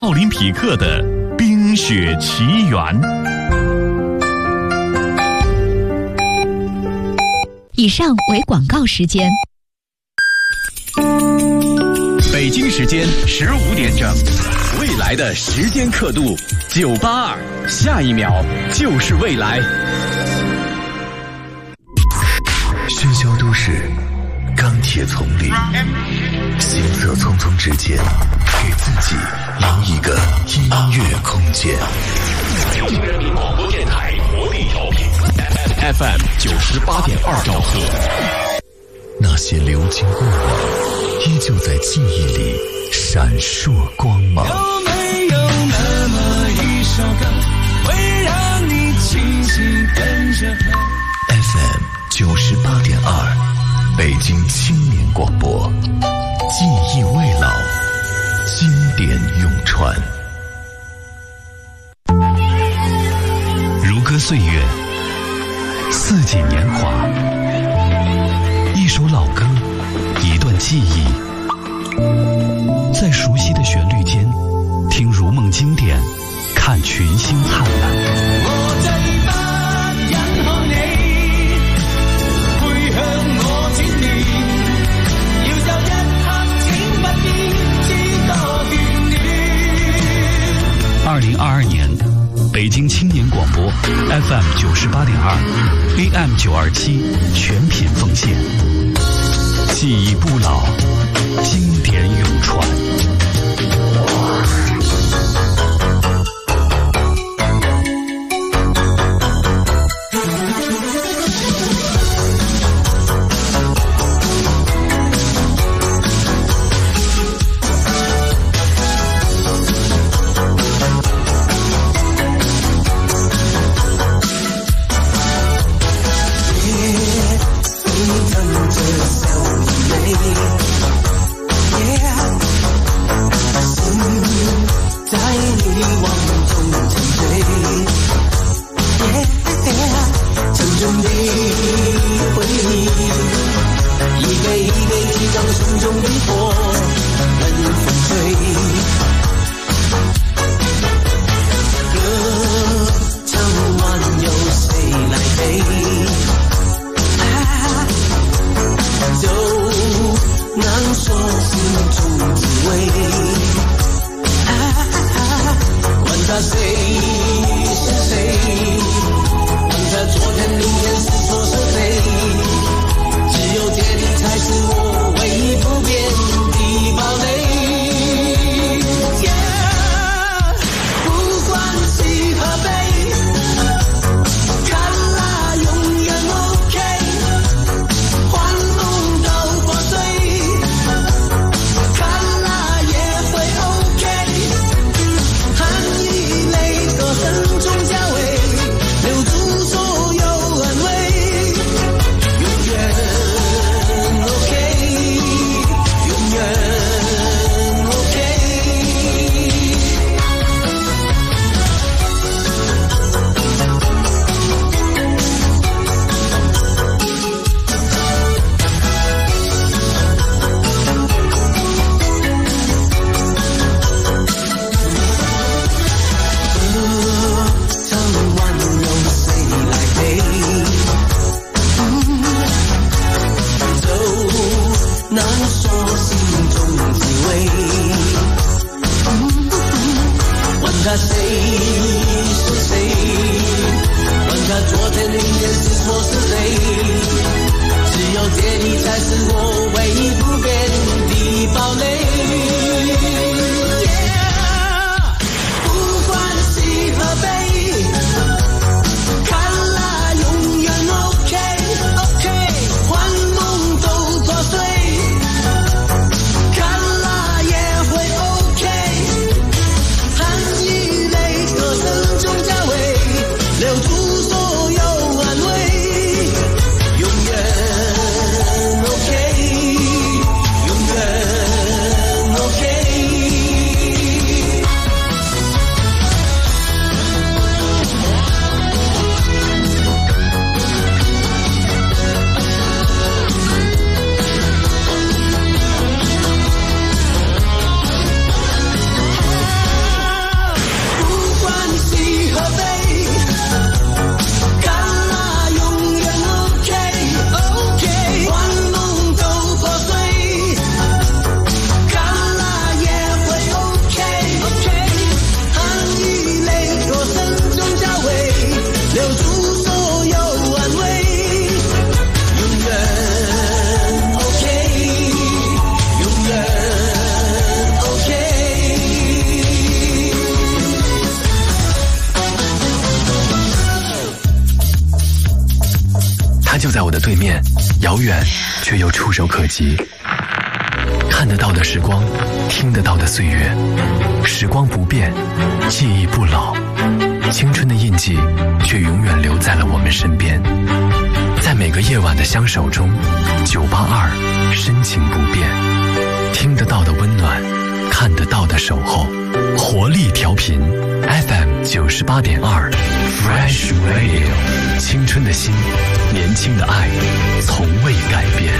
奥林匹克的冰雪奇缘。 以上为广告时间。 北京时间15点整，未来的时间刻度982，下一秒就是未来。 喧嚣都市，钢铁丛林，行色匆匆之间，给自己留一个音乐空间。 北京人民广播电台活力调频 FM 98.2兆赫。 那些流金过往，依旧在记忆里闪烁光芒。 有没有那么一首歌，会让你轻轻跟着和 FM 98.2，北京青年广播，记忆未老，经典永传。 如歌岁月，四季年华，一首老歌，一段记忆，在熟悉的旋律间，听如梦经典，看群星灿烂。 我這不忍看你背向我轉面，要有一刻請不變，知多眷戀。 2022年，北京青年廣播 FM 98.2 AM 927全品奉獻，記憶不老，經典永傳。 在我的对面，遥远却又触手可及。看得到的时光，听得到的岁月，时光不变，记忆不老，青春的印记却永远留在了我们身边。在每个夜晚的相守中，982深情不变，听得到的温暖，看得到的守候，活力调频 FM 98.2 Fresh Radio， 青春的心，年轻的爱，从未改变。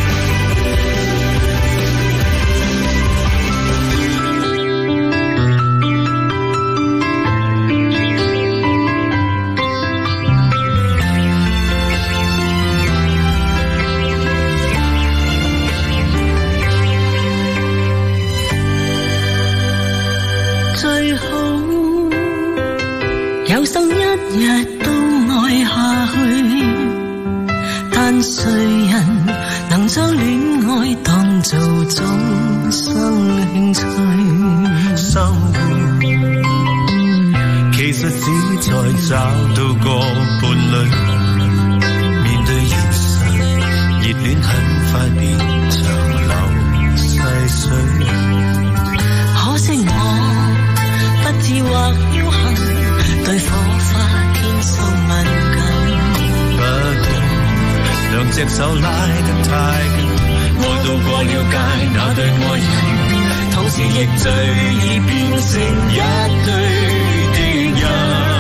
有生一日都愛下去，但誰人能將戀愛當做終生興趣？ 生活其實只在找到個伴侶，面對現實，熱戀很快變長流細水。 可惜我不智或僥倖，對火花天生敏感， 不過兩隻手拉得太緊，愛到過了界那對愛人，同時亦最易變成一對敵人。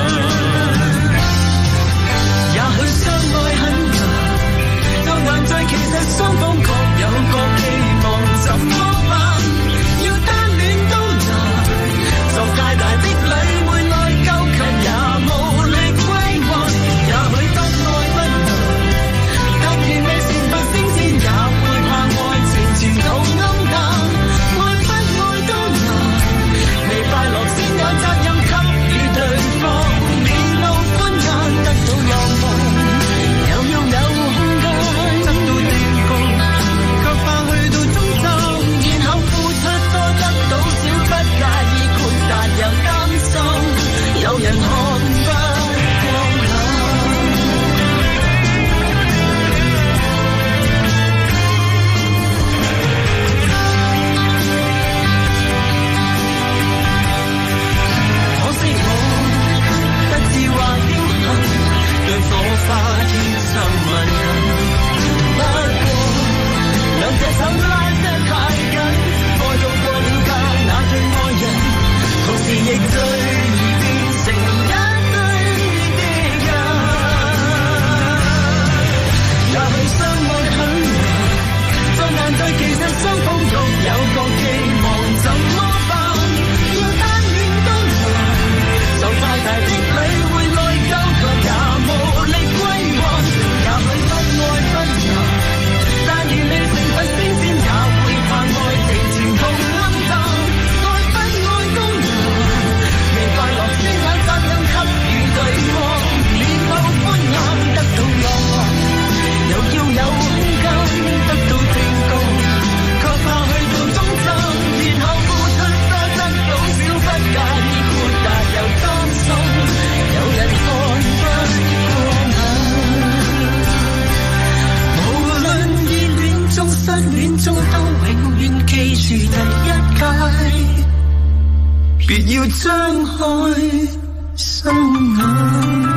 也許相愛很難，就難在其實雙方各有各希望，怎麼辦？要單戀都難，就太大的侶會內疚，也無力歸還。也許得愛不難，但願未善不升仙，也會怕愛情前途暗淡。愛不愛都難，未快樂先有責任給予對方，面露歡顏，得到願望，又要有空間，得到定局，卻怕去到終站，然後付出多得到少，不介意豁達又擔心，有人看不光眼。可惜我不智或僥倖，對火花天生敏感，不過兩隻手拉得太緊，愛到過了界那對愛人，同時亦最易變成一對敵人。也許相愛很難，再難在其實雙方各有各寄望，怎麼辦？要單戀都難，就快大的侶會內疚，卻也無力歸還。也許不愛不難，但願未成佛升仙，也會怕愛情前途暗淡。愛不愛都難，未快樂先有責任給予對方，面露歡顏，得到願望，又要有空間，得到定局，卻怕去到終站，然後付出多得到少，不介意豁達又擔心，有人看不過眼。無論熱戀中失戀中，都永遠記住第一屆，別要張開心眼。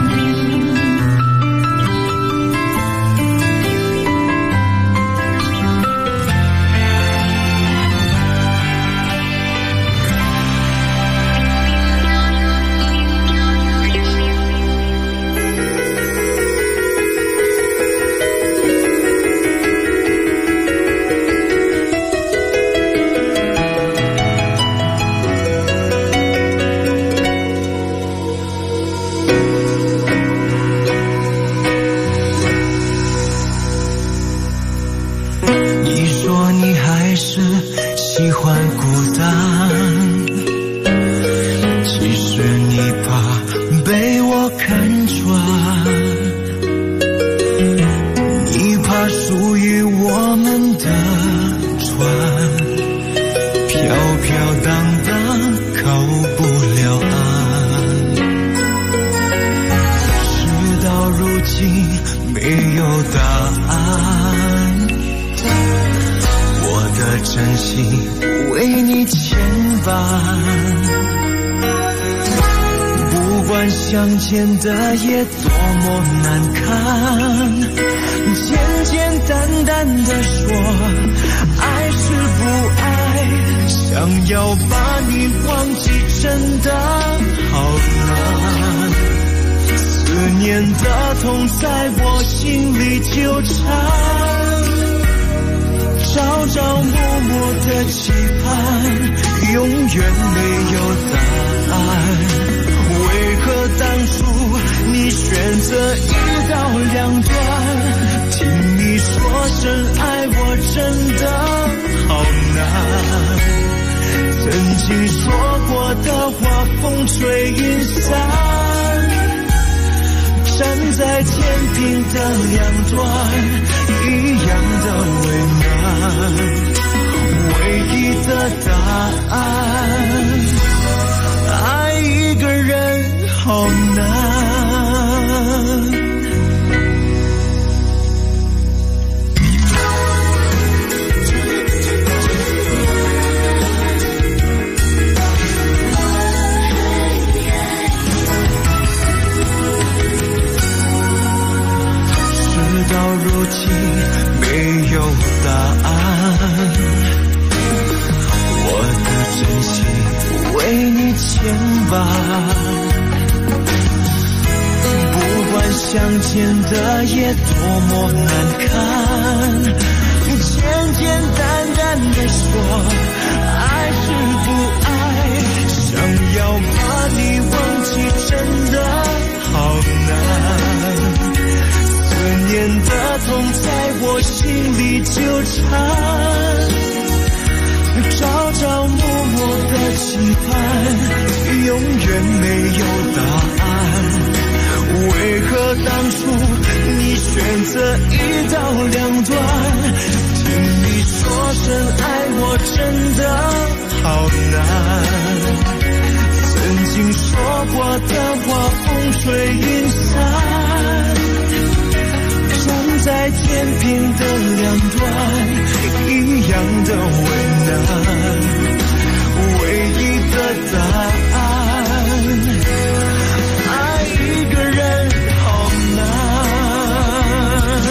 管相见的夜多么难堪，简简单单的说爱是不爱，想要把你忘记真的好难，思念的痛在我心里纠缠，朝朝暮暮的期盼永远没有答案，为何当初你选择一刀两断，听你说声爱我真的好难，曾经说过的话风吹云散，站在天平的两端一样的为难，唯一的答案，爱一个人好难。事到如今没有答案，我的真心为你牵绊，不管相见的夜多么难堪，简简单单的说爱是不爱，想要把你忘记真的好难，思念的痛在我心里纠缠，朝朝暮暮的期盼永远没有答案，为何当初你选择一刀两断，听你说声爱我真的好难，曾经说过的话风吹云散，站在天平的两端一样的为难，唯一的答案，爱一个人好难，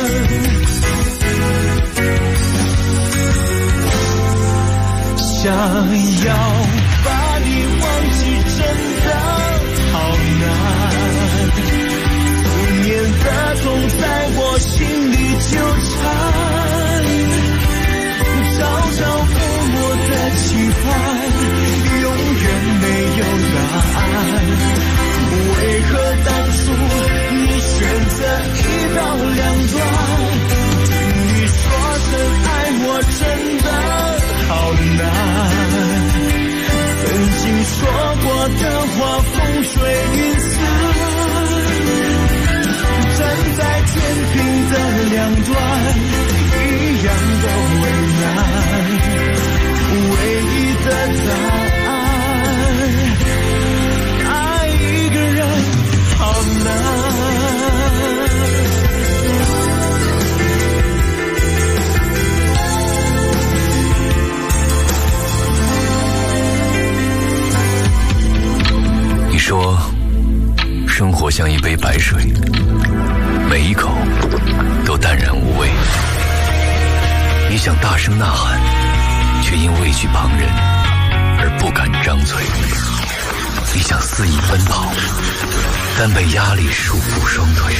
想要把你忘记真的好难，思念的痛在我心里纠缠，朝朝暮暮的期盼永远没有答案，为何当初你选择一刀两断，你说声爱我真的好难，曾经说过的话风吹云散，站在天平的两端一样的为难，唯一的答案，爱一个人好难。 你说生活像一杯白水，每一口都淡然无味，你想大声呐喊，却因畏惧旁人而不敢张嘴，你想肆意奔跑，但被压力束缚双腿。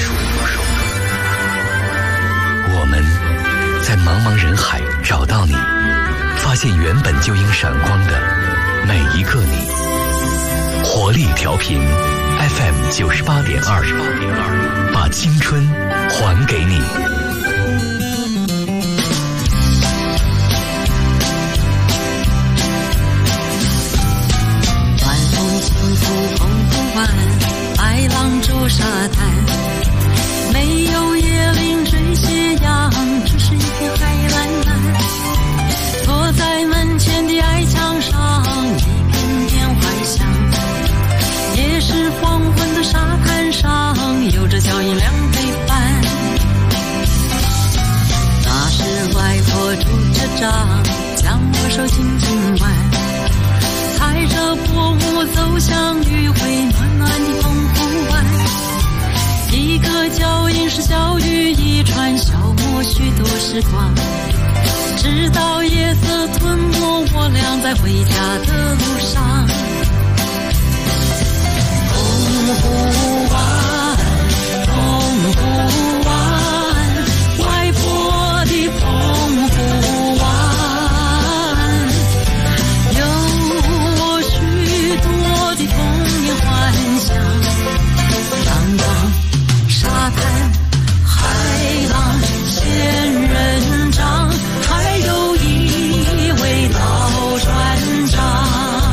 我们在茫茫人海找到你，发现原本就应闪光的每一个你。活力调频 FM 98.2，把青春还给你。 晚风轻拂澎湖湾，白浪逐沙滩，没有椰林缀斜阳，只是一片海蓝蓝。坐在门前的矮墙上，一片片怀香，也是黄昏的沙滩上，有着脚印两陪伴。 是小雨一串，消磨许多时光，直到夜色吞没我俩在回家的路上。澎湖湾，澎湖湾，外婆的澎湖湾，有我许多的童年幻想。阳光、沙滩、海浪、仙人掌，还有一位老船长。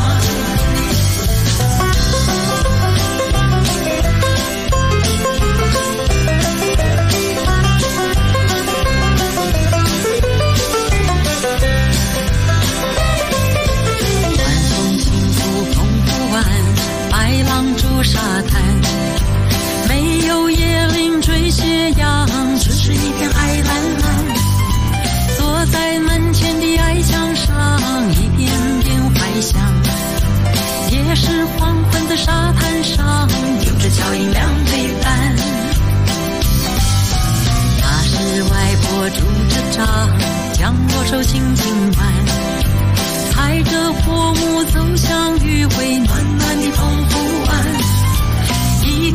沙滩没有椰林缀斜阳，只是一片海蓝蓝。坐在门前的矮墙上，一遍遍怀想。也是黄昏的沙滩上，有着脚印两对半。那时外婆拄着杖，将我手轻轻挽，踩着薄暮走向余晖暖暖的澎湖湾。一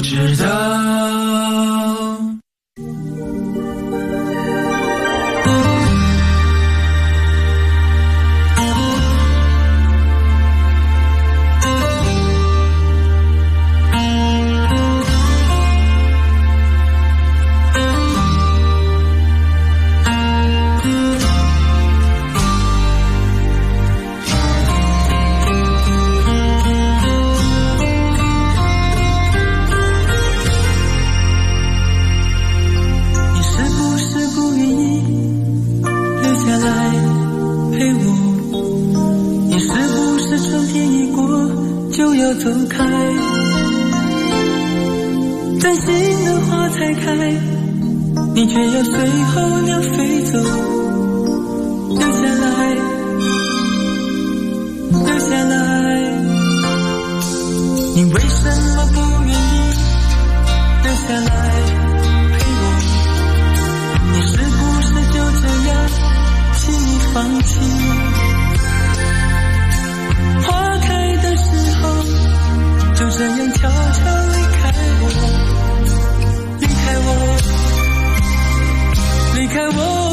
知道。 走开，真心的花才开，你却要随候鸟飞走。留下来，留下来，你为什么不愿意留下来陪我？你是不是就这样轻易放弃？花开的时候就这样悄悄离开我，离开我，离开我。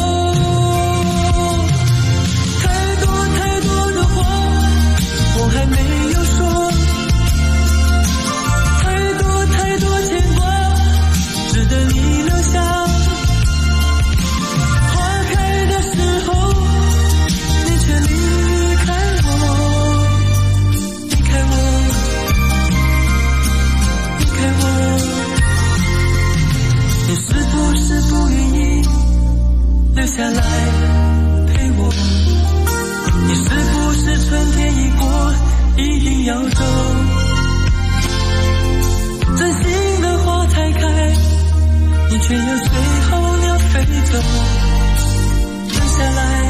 太多太多的话我还没有说，太多太多牵挂值得你留下。花开的时候你却离开我，离开我，离开我。你是不是不愿意留下来陪我？你是不是春天一过一定要走？真心的花才开，你却要随候鸟飞走。留下来，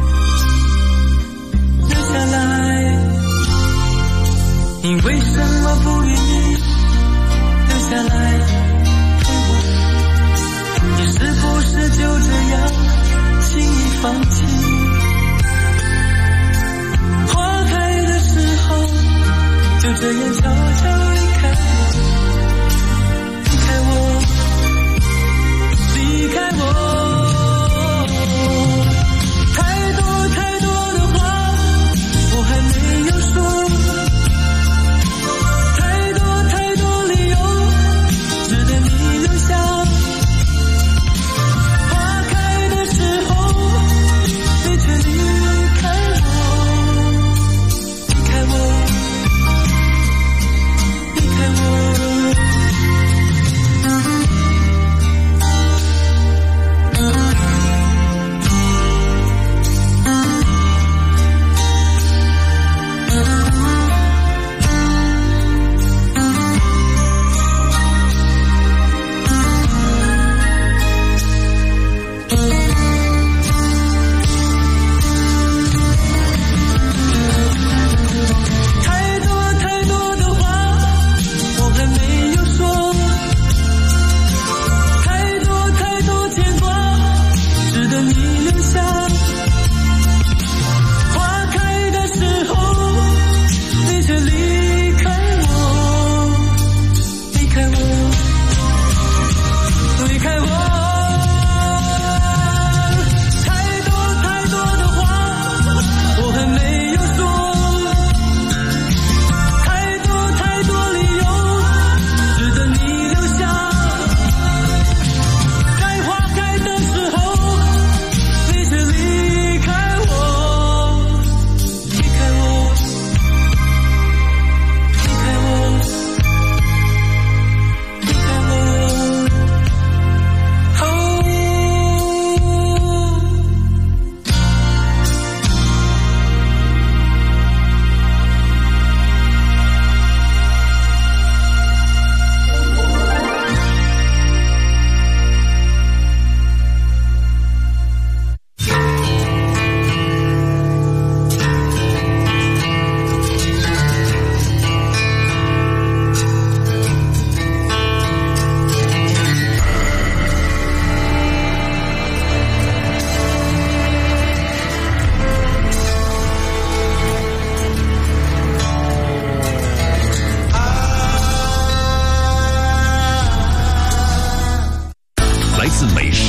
留下来，你为什么不愿意留下来陪我？你是不是就这样轻易放弃？花开的时候就这样悄悄离开我，离开我，离开我。太多太多的话我还没有说，太多太多理由值得你留下。花开的时候你却离开我，离开我，离开我。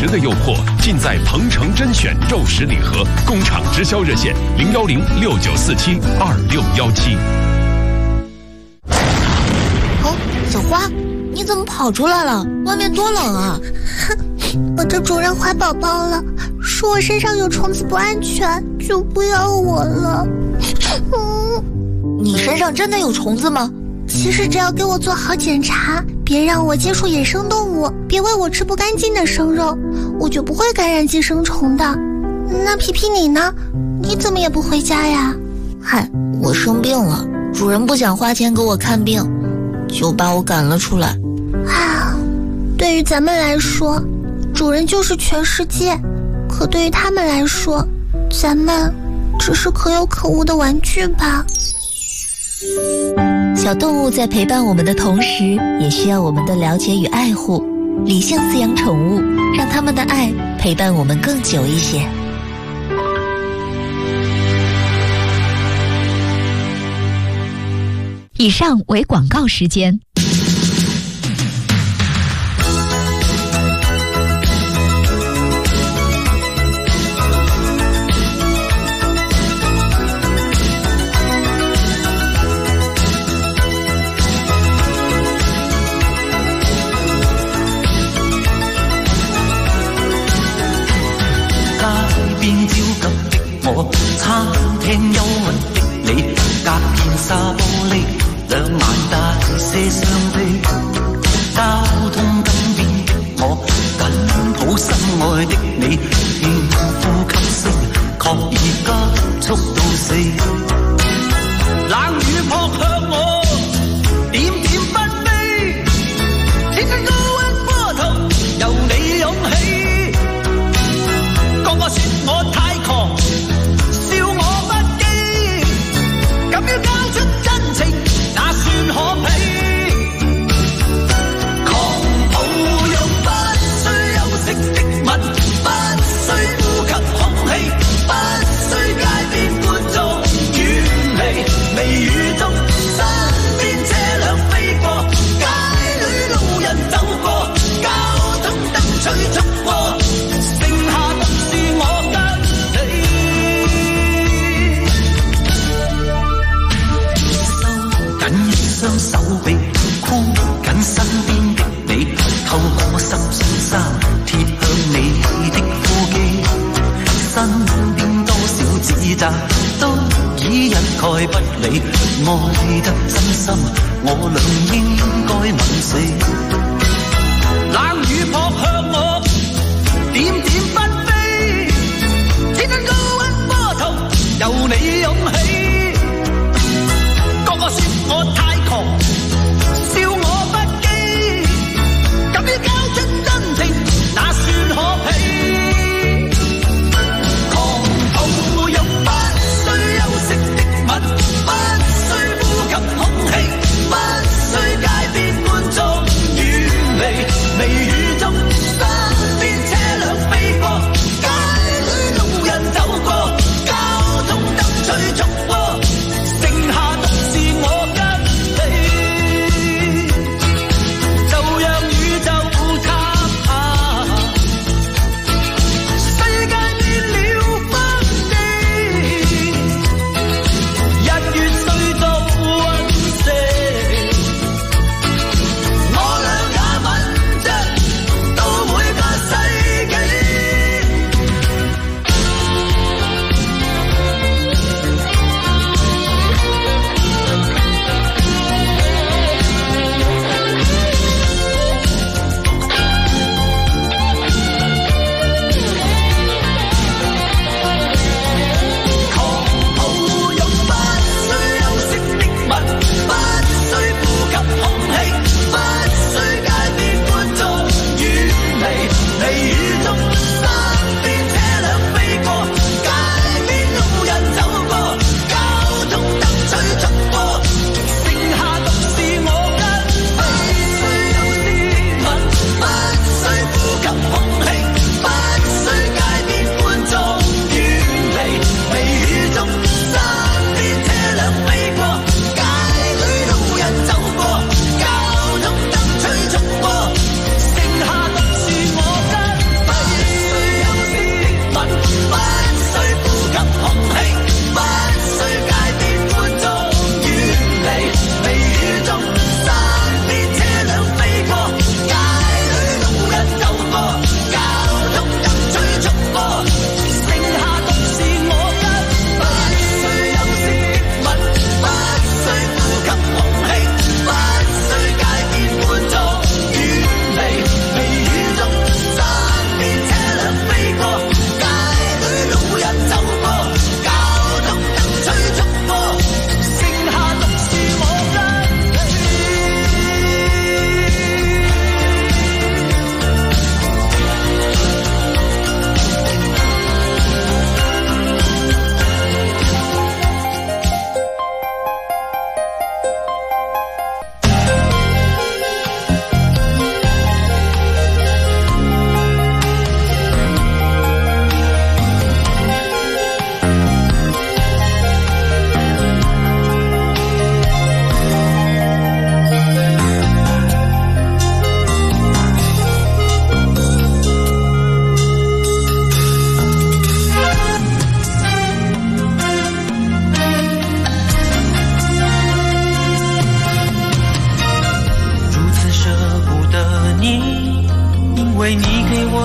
的诱惑，尽在鹏城甄选肉食礼盒，工厂直销热线01069472617。 哦，小花，你怎么跑出来了？外面多冷啊！ 我的主人怀宝宝了，说我身上有虫子不安全，就不要我了。 你身上真的有虫子吗？ 其实只要给我做好检查，别让我接触野生动物，别喂我吃不干净的生肉，我就不会感染寄生虫的。那皮皮你呢？你怎么也不回家呀？ 嗨，我生病了，主人不想花钱给我看病，就把我赶了出来。 啊，对于咱们来说，主人就是全世界，可对于他们来说，咱们只是可有可无的玩具吧。 小动物在陪伴我们的同时，也需要我们的了解与爱护。理性饲养宠物，让他们的爱陪伴我们更久一些。 以上为广告时间。 餐廳憂鬱的你，隔片紗玻璃，兩眼帶些傷悲。交通燈邊的我，緊抱心愛的你，輕呼吸聲，確已急速到死。冷雨撲向我，點點不飛，天空高溫波濤，由你湧起。個個說我太狂。咁要交出真情，那算可比？狂抱擁不需休息的吻，不需呼吸空氣，不需街邊觀眾遠離，微雨中身邊車輛飛過，街裏路人走過，交通燈催促過，剩下獨是我跟你。雙手臂箍緊身邊的你，透過濕恤衫貼向你的腹肌，身邊多少指責都已一概不理，愛得真心我倆應該吻死。冷雨撲向我，點點不飛，天空高溫波濤由你湧起，個個說我太狂，笑我不羈，咁要交出真情，那算可比？狂抱擁不需休息的吻，不需呼吸空氣，不需街邊觀眾遠離，微雨中身邊車輛飛過，街裏路人走過，交通燈催促過，剩下獨是我跟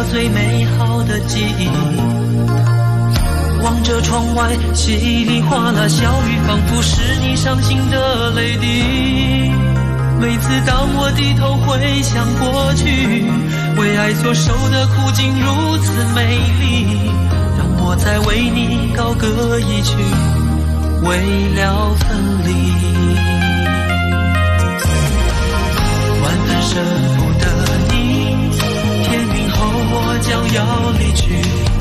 我最美好的记忆。望着窗外稀里哗啦小雨，仿佛是你伤心的泪滴。每次当我低头回想过去，为爱所受的苦竟如此美丽，让我再为你高歌一曲，为了分离。万分舍不得你，天明后我将要离去，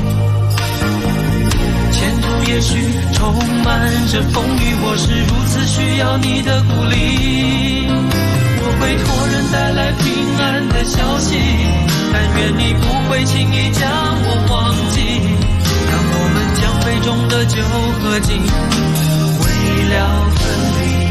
前途也许充满着风雨，我是如此需要你的鼓励。我会托人带来平安的消息，但愿你不会轻易将我忘记，让我们将杯中的酒喝尽，为了分离。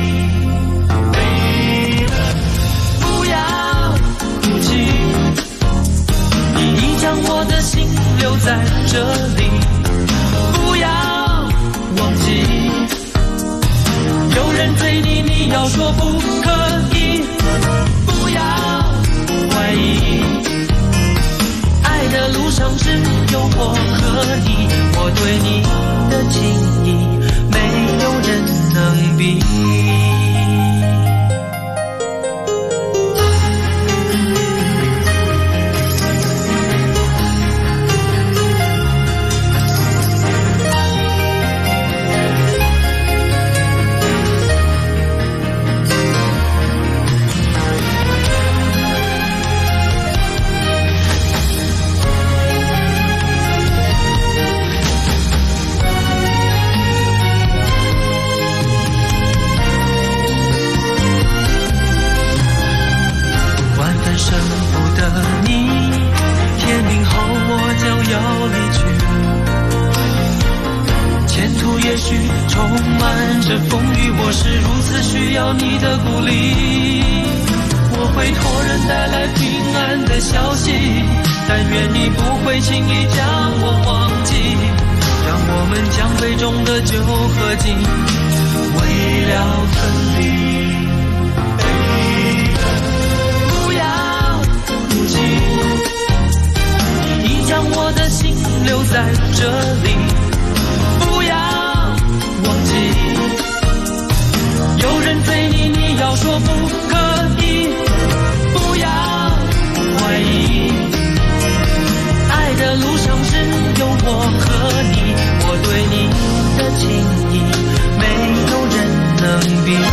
不要哭泣，你已将我的心留在这里，不要忘记，有人追你，你要说不可以，不要怀疑，爱的路上只有我和你，我对你的情意没有人能比。你的鼓励，我会托人带来平安的消息，但愿你不会轻易将我忘记，让我们将杯中的酒喝尽，为了分离。不要哭泣，你已将我的心留在这里，不要忘记，有人追你，你要说不可以，不要怀疑，爱的路上只有我和你，我对你的情意没有人能比。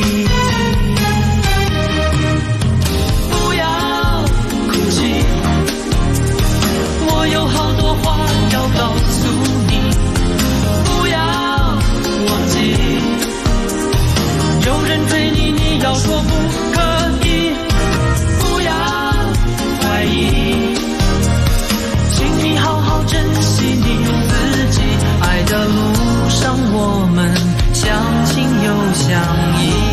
不要哭泣，我有好多话要告诉你，不要忘记，有人追你，你要说不可以，不要怀疑，请你好好珍惜你自己，爱的路上我们相亲又相依。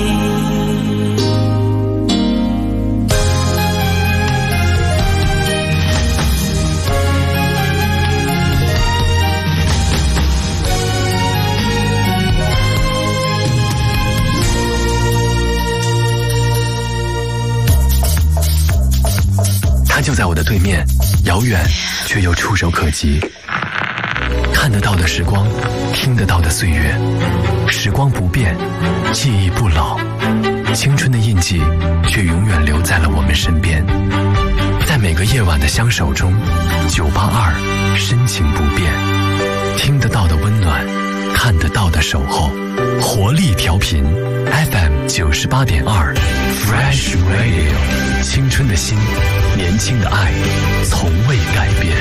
就在我的对面，遥远却又触手可及，看得到的时光，听得到的岁月，时光不变，记忆不老，青春的印记却永远留在了我们身边。在每个夜晚的相守中，982深情不变，听得到的温暖，看得到的守候，活力调频 FM 98.2 Fresh Radio， 青春的心，年轻的爱，从未改变。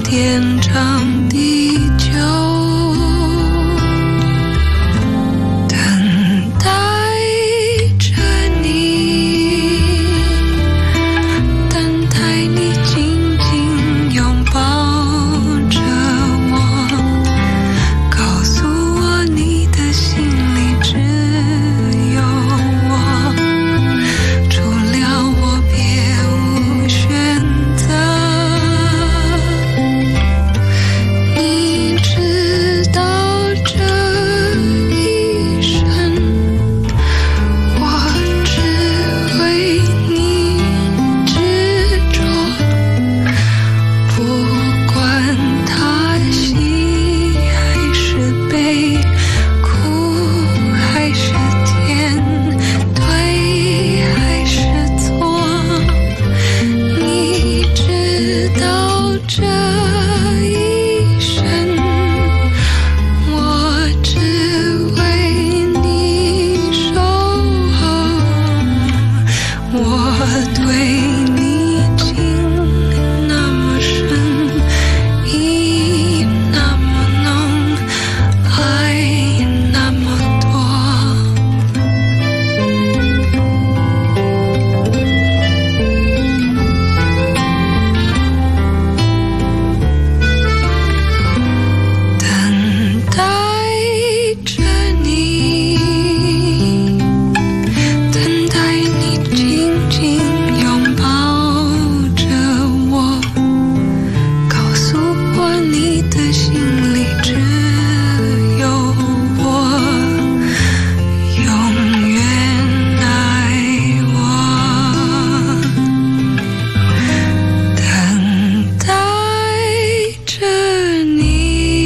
天长地久，等待着你，等待你紧紧拥抱着我，告诉我你的心里只有我，除了我别无选择。你知道这一生，我只为你执着，不管它喜还是悲，苦还是甜，对还是错。你知道这一生，我只为你守候。我对你情那么深，意那么浓，爱那么多。等待着你，等待你紧紧拥抱着我，告诉我你的心里只有我，永远爱我。等待着你。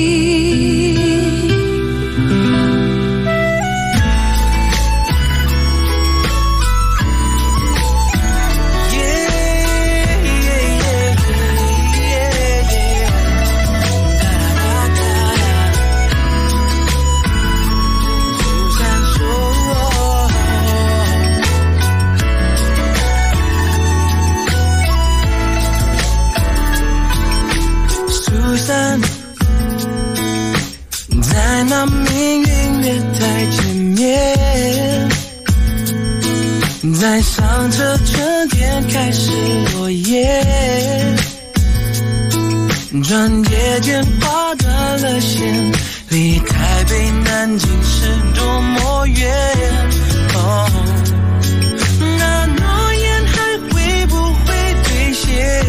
苏珊，在那命运月台前面，在上着春天开始落叶，转眼间划断了线，离台北南京是多么远。哦，那诺言还会不会兑现？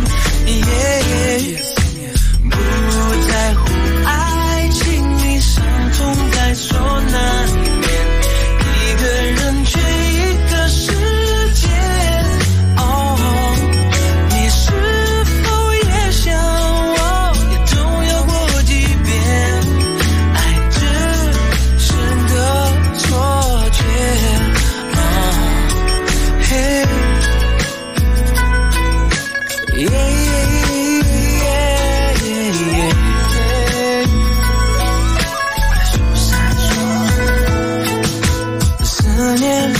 不在乎爱情里伤痛在所难免，一个人却一个世界。哦，你是否也像我，也总有过几遍，爱只是个错觉。嘿，思念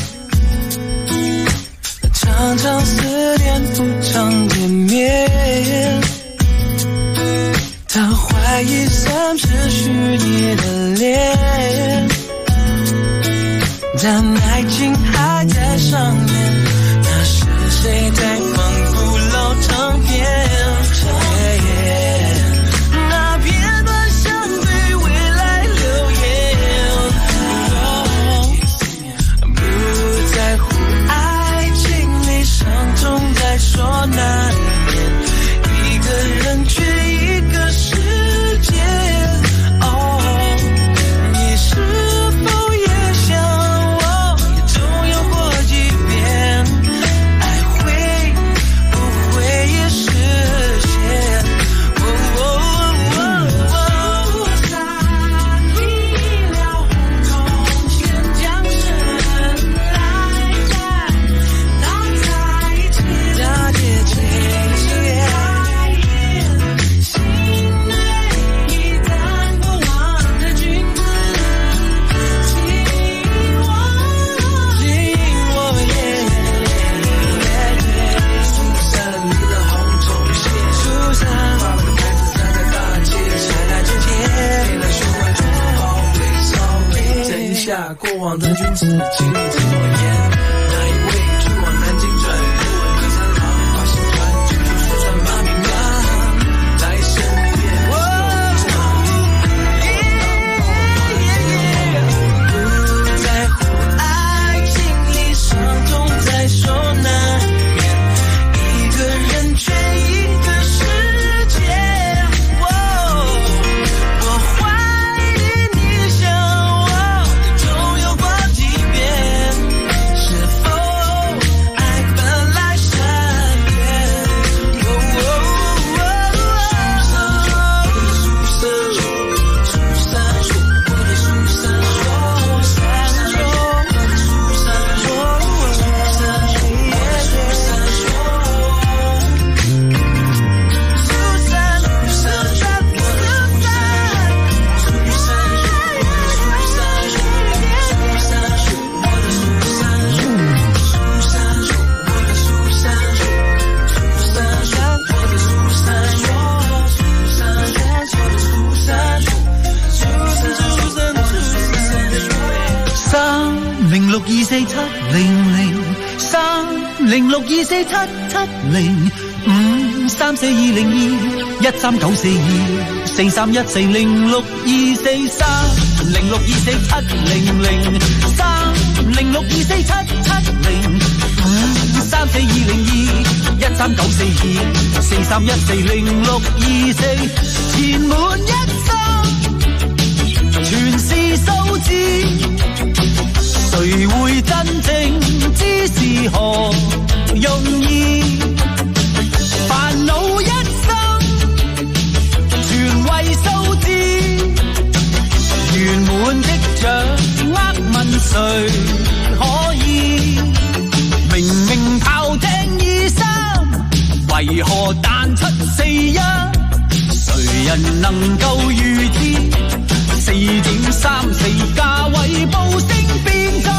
常常思念不常见面，他怀疑三是虚拟的脸，但爱情还在上面，那是谁在放古老唱片？那片段像对未来留言。不在乎爱情里伤痛在所难免，一个人却一个世界。哦，你是否也像我，也总有过几遍，爱会过往的君子，请你听我言。哪一位去往南京转？客栈廊，花行船，九九书传马名扬，来身边。不在乎爱情里伤痛在手难免，一个人却一个世界。我怀疑你想我总有过几遍，是否爱本来善变？填滿一生全是數字，誰會真正知是何用意？煩惱一生全為數字，圓滿的掌握問誰可以？明明炮艇23，為何彈出41？誰人能夠預知4.34價位報升變咗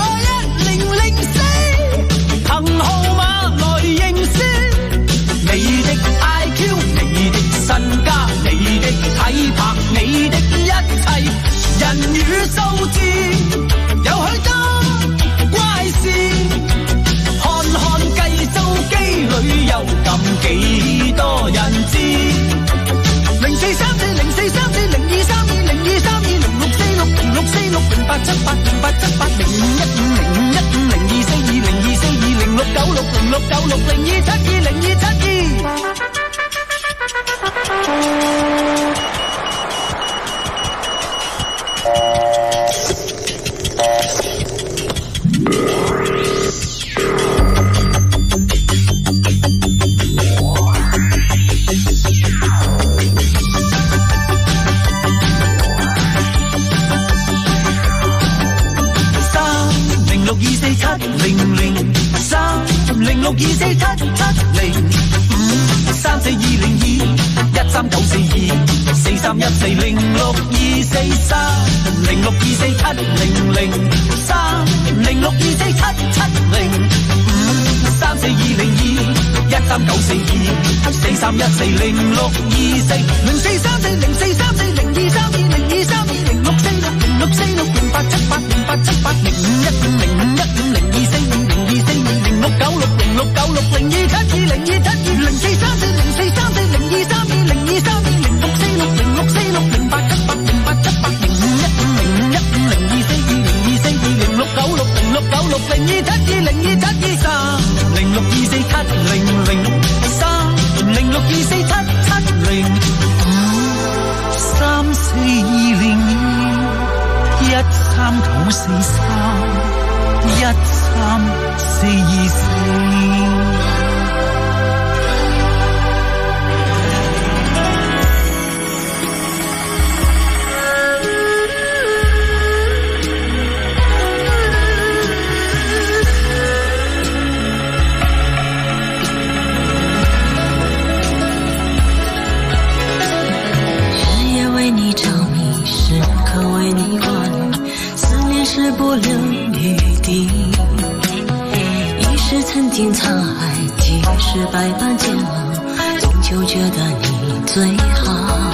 1004？憑號碼來認輸，你的 IQ， 你的身家，你的體魄，你的一切，人與數字有許多怪事，看看計數機裏有咁幾多人知？043404023202320646060876060878060110011006960601172006960601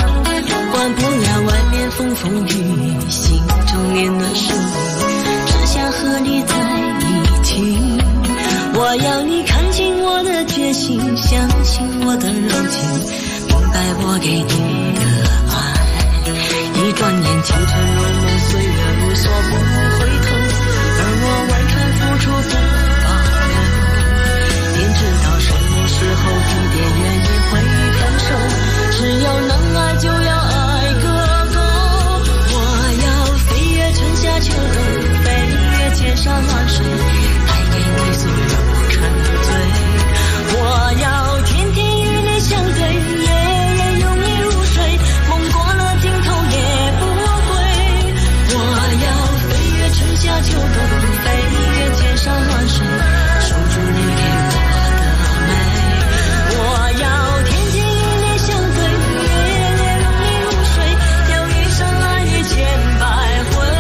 管不了外面风风雨雨，心中念的是你，只相信我的柔情，明白我给你的爱。一转眼青春如梦，岁月如梭不回头，而我完全付出不保留。天知道什么时候地点原因会分手，只要能爱就要爱个够。我要飞越春夏秋冬，飞越千山万水，带给你所有沉醉。我要天天与你相对，夜夜拥你入睡，梦过了尽头也不归。我要飞越春夏秋冬，飞越千山万水，守住你给我的美。我要天天与你相对，夜夜拥你入睡，要一生爱你千百回。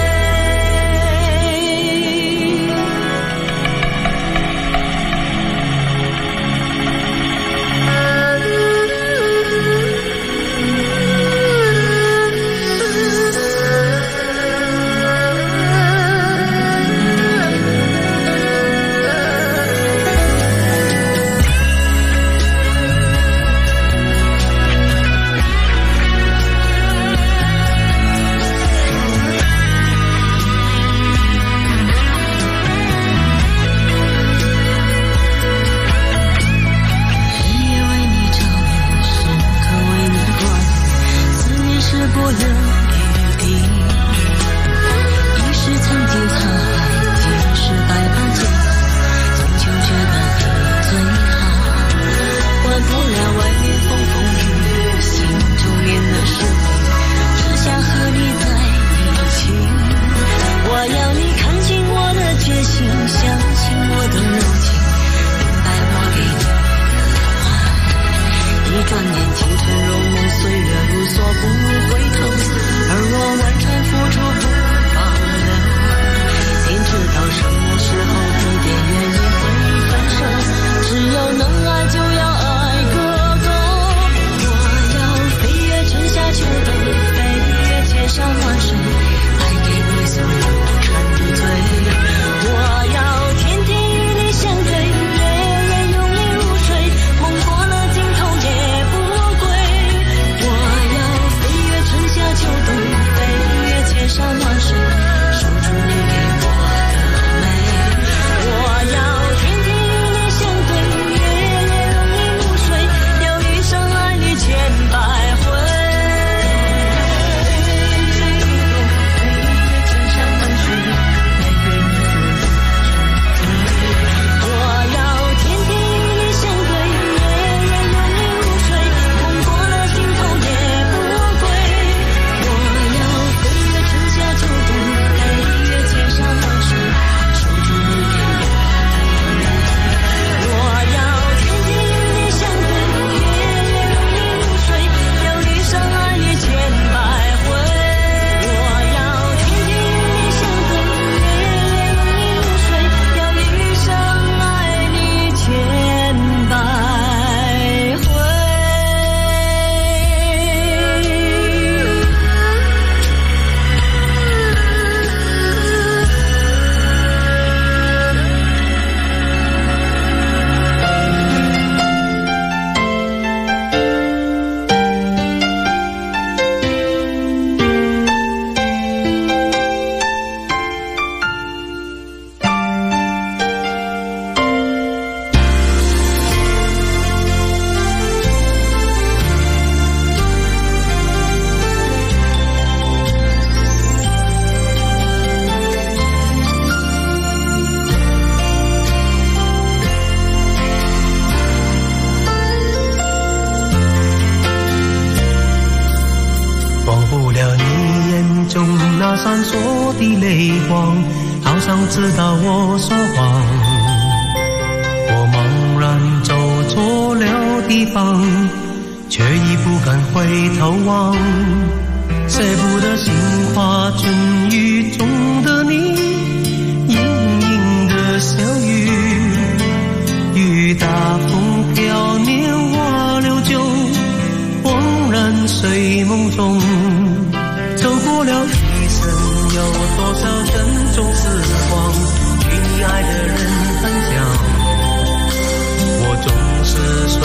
闪烁的泪光，好像知道我说谎。我茫然走错了地方，却已不敢回头望。舍不得杏花春雨中的你，盈盈的小雨，雨打风飘，年华流久，恍然睡梦中。走过了一生，有多少珍重时光与你爱的人分享，我总是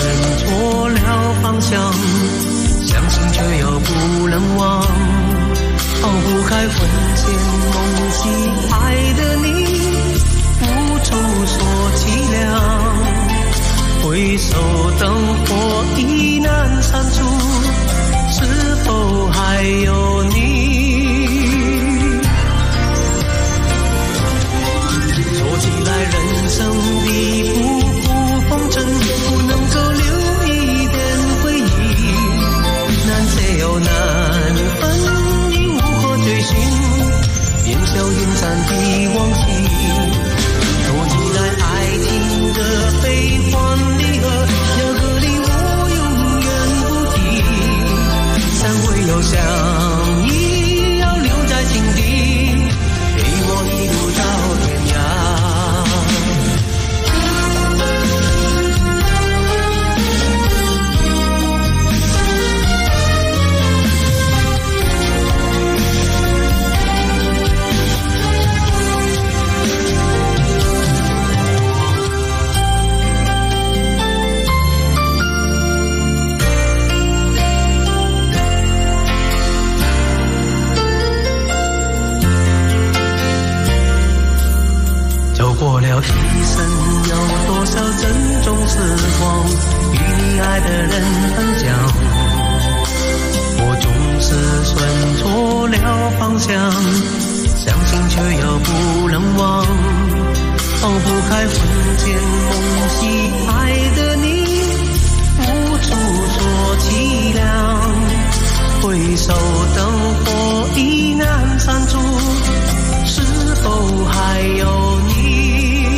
人分享，我总是选错了方向，相信却又不能忘，放不开魂牵梦系爱的你，无处说凄凉，回首灯火已难删除，是否还有你？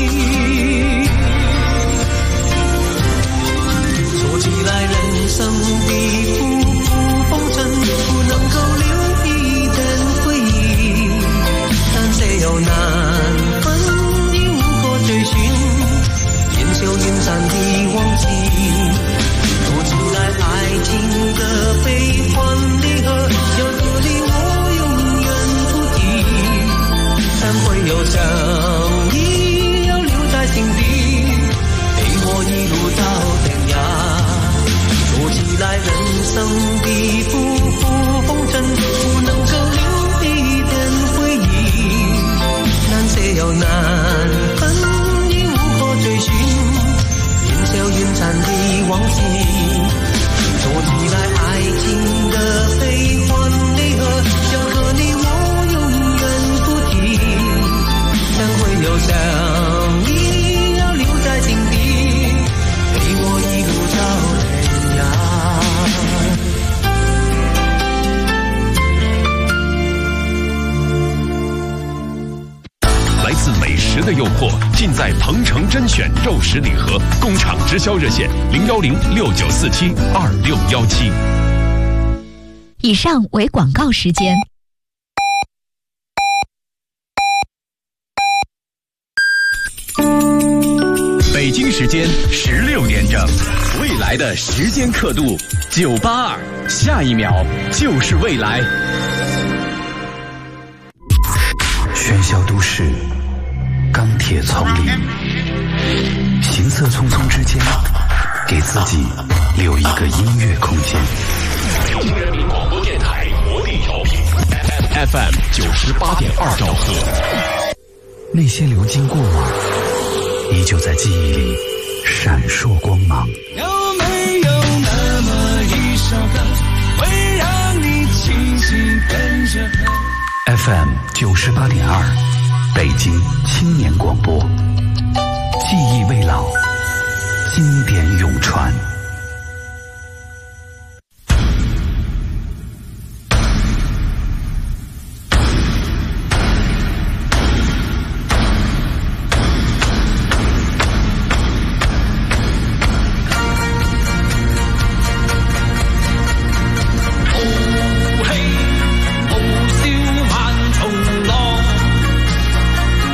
说起来人生的浮浮风尘，不能够留一点回忆，但谁又难分已无可追寻，烟消云散的往昔。说起来爱情的悲欢离合，要和你我永远不提，但会有相依要留在心底，陪我一路到天涯。说起来人生的浮浮风尘，不能够留一点回忆，难舍又难分已无可追寻，烟消云散的往昔。说起来爱情的悲欢离合，要和你我永远不提，但会有相依要留在心底，陪我一路到天涯。 来自美食的诱惑，尽在鹏城甄选肉食礼盒，工厂直销热线01069472617。 以上为广告时间。 北京时间16点整，未来的时间刻度982，下一秒就是未来。 喧嚣都市，钢铁丛林，行色匆匆之间，给自己留一个音乐空间。 北京人民广播电台活力调频 FM 98.2兆赫。 那些流金过往，依旧在记忆里闪烁光芒。 有没有那么一首歌，会让你轻轻跟着和 FM 98.2，北京青年广播，记忆未老，经典永传。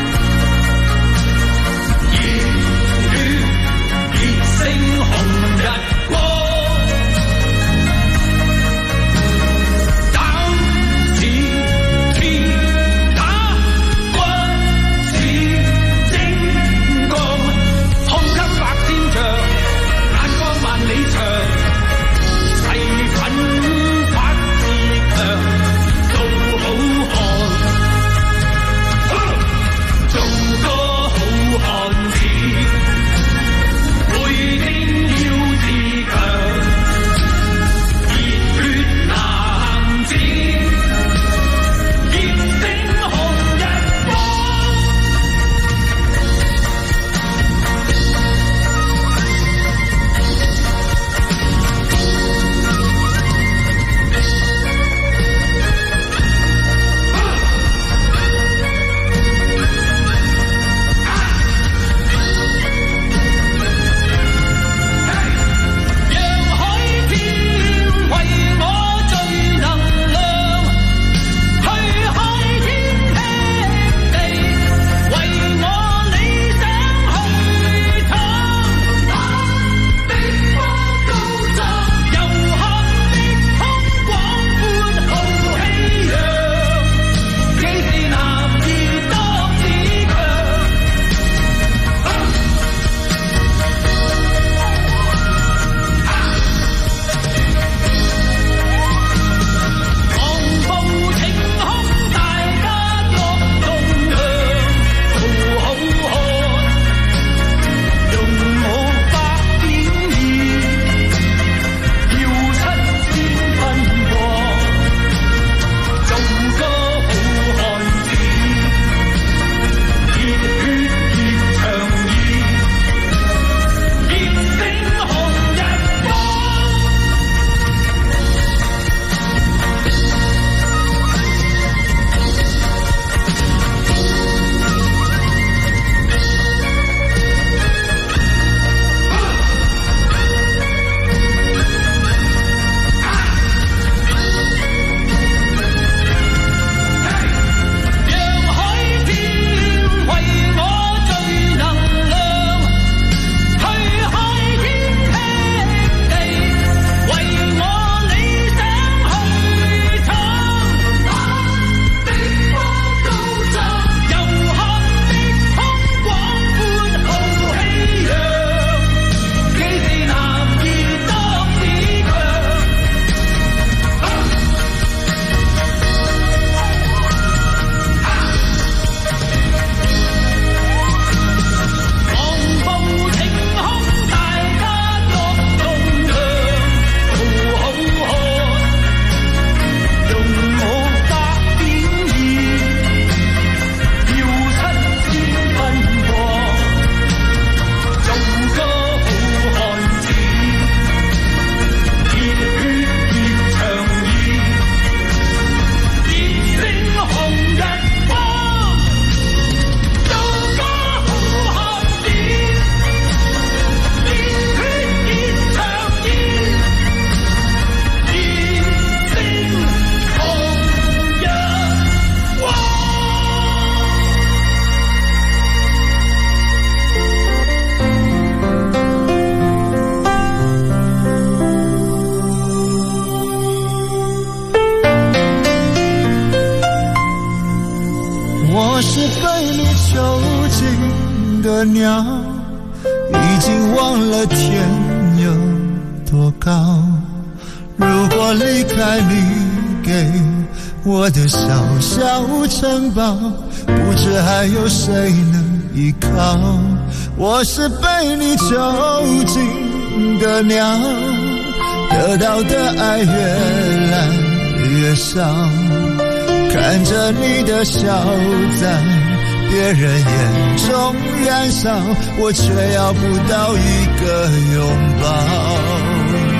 红人是被你囚禁的鸟，已经忘了天有多高。如果离开你给我的小小城堡，不知还有谁能依靠。我是被你囚禁的鸟，得到的爱越来越少，看着你的笑在别人眼中燃烧，我却要不到一个拥抱。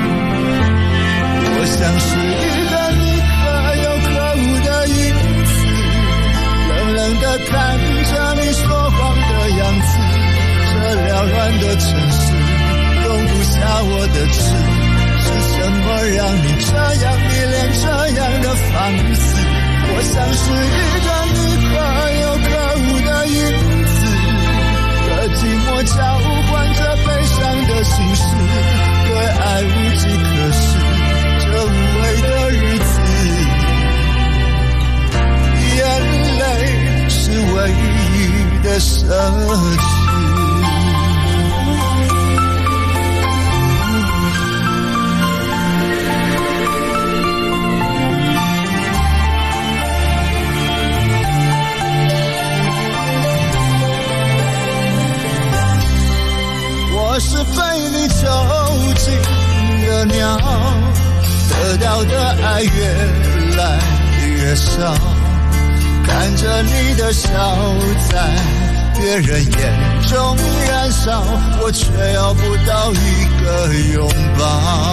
我像是一个你可有可无的影子，冷冷地看着你说谎的样子，这缭乱的城市容不下我的痴，是什么让你这样迷恋这样的放肆？我像是一个你可有可无的影子，和寂寞交换着悲伤的心事，对爱无计可施，这无味的日子，眼泪是唯一的奢侈。我是被你囚禁的鸟，得到的爱越来越少，看着你的笑在别人眼中燃烧，我却要不到一个拥抱。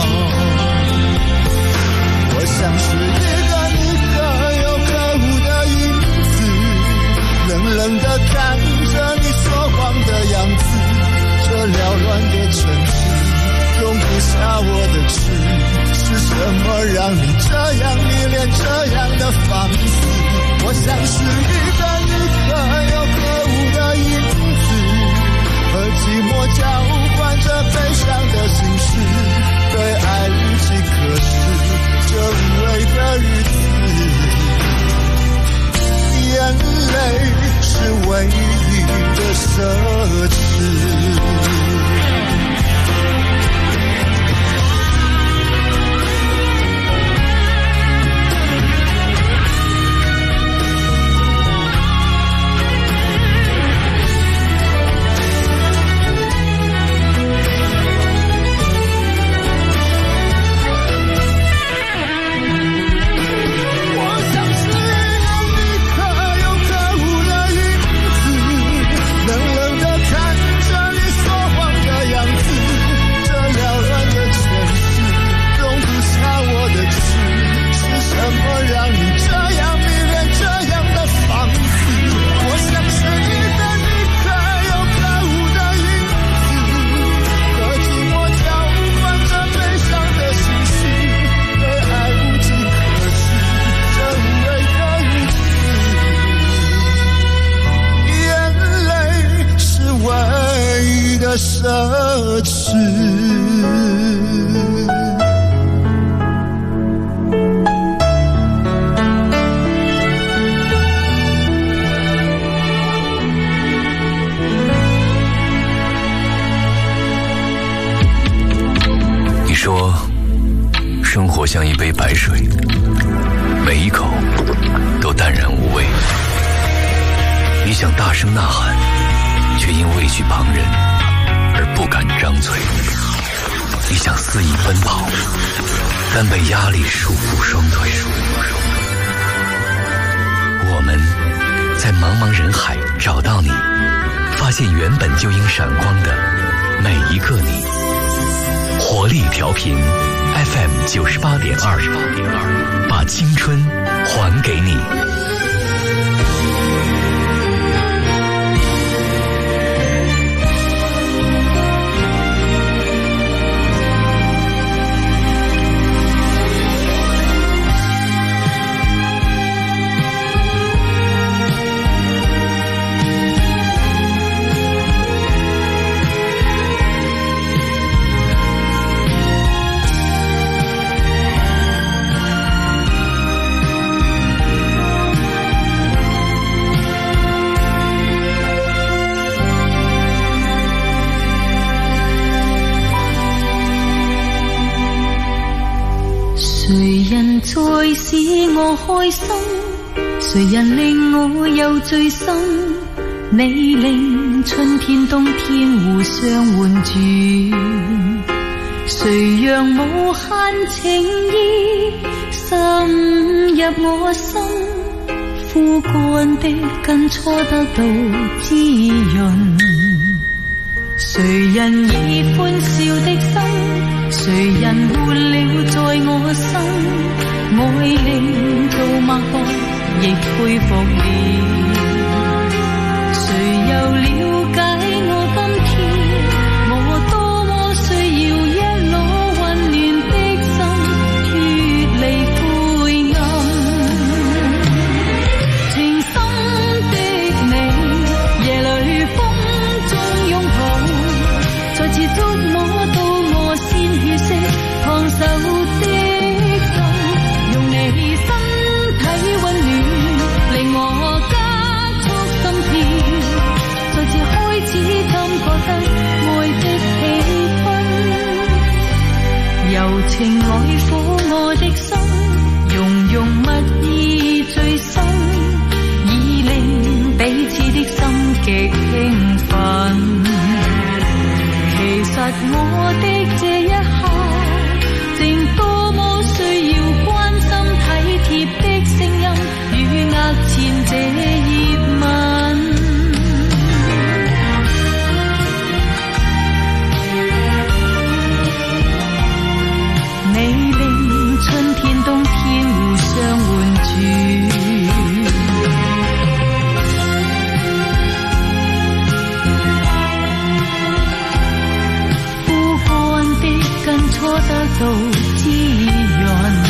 我像是一个你可有可无的影子，冷冷地看着你说谎的样子，这缭乱的城市容不下我的痴，是什么让你这样迷恋这样的放肆？我像是一个你可有可无的影子，和寂寞交换着悲伤的心事，对爱无计可施，这无味的日子，眼泪是唯一的奢侈。奢侈。 你说，生活像一杯白水，每一口都淡然无味。你想大声呐喊，却因畏惧旁人而不敢张嘴。你想肆意奔跑，但被压力束缚双腿。我们在茫茫人海找到你，发现原本就应闪光的每一个你。活力调频 FM 98.2，把青春还给你。 谁人在使我开心？谁人令我又醉生？你令春天冬天互相换转，谁让无限情意渗入我心？枯干的根初得到滋润。谁人以欢笑的心？谁人活了在我心？爱令到脈搏亦恢復了。誰又了解我今天？我多麼需要一顆溫暖的心，脫離灰暗。情深的你，夜裏風中擁抱，再次觸摸到我鮮血色燙手的手，用你身體溫暖，令我加速心跳，再次開始感覺得愛的氣氛，柔情愛撫我的心，融融蜜意最深，已令彼此的心極興奮。其實我的這一刻，正多麼需要關心體貼的聲音，與額前這熱吻。你令春天冬天互相換轉。根初得到滋潤。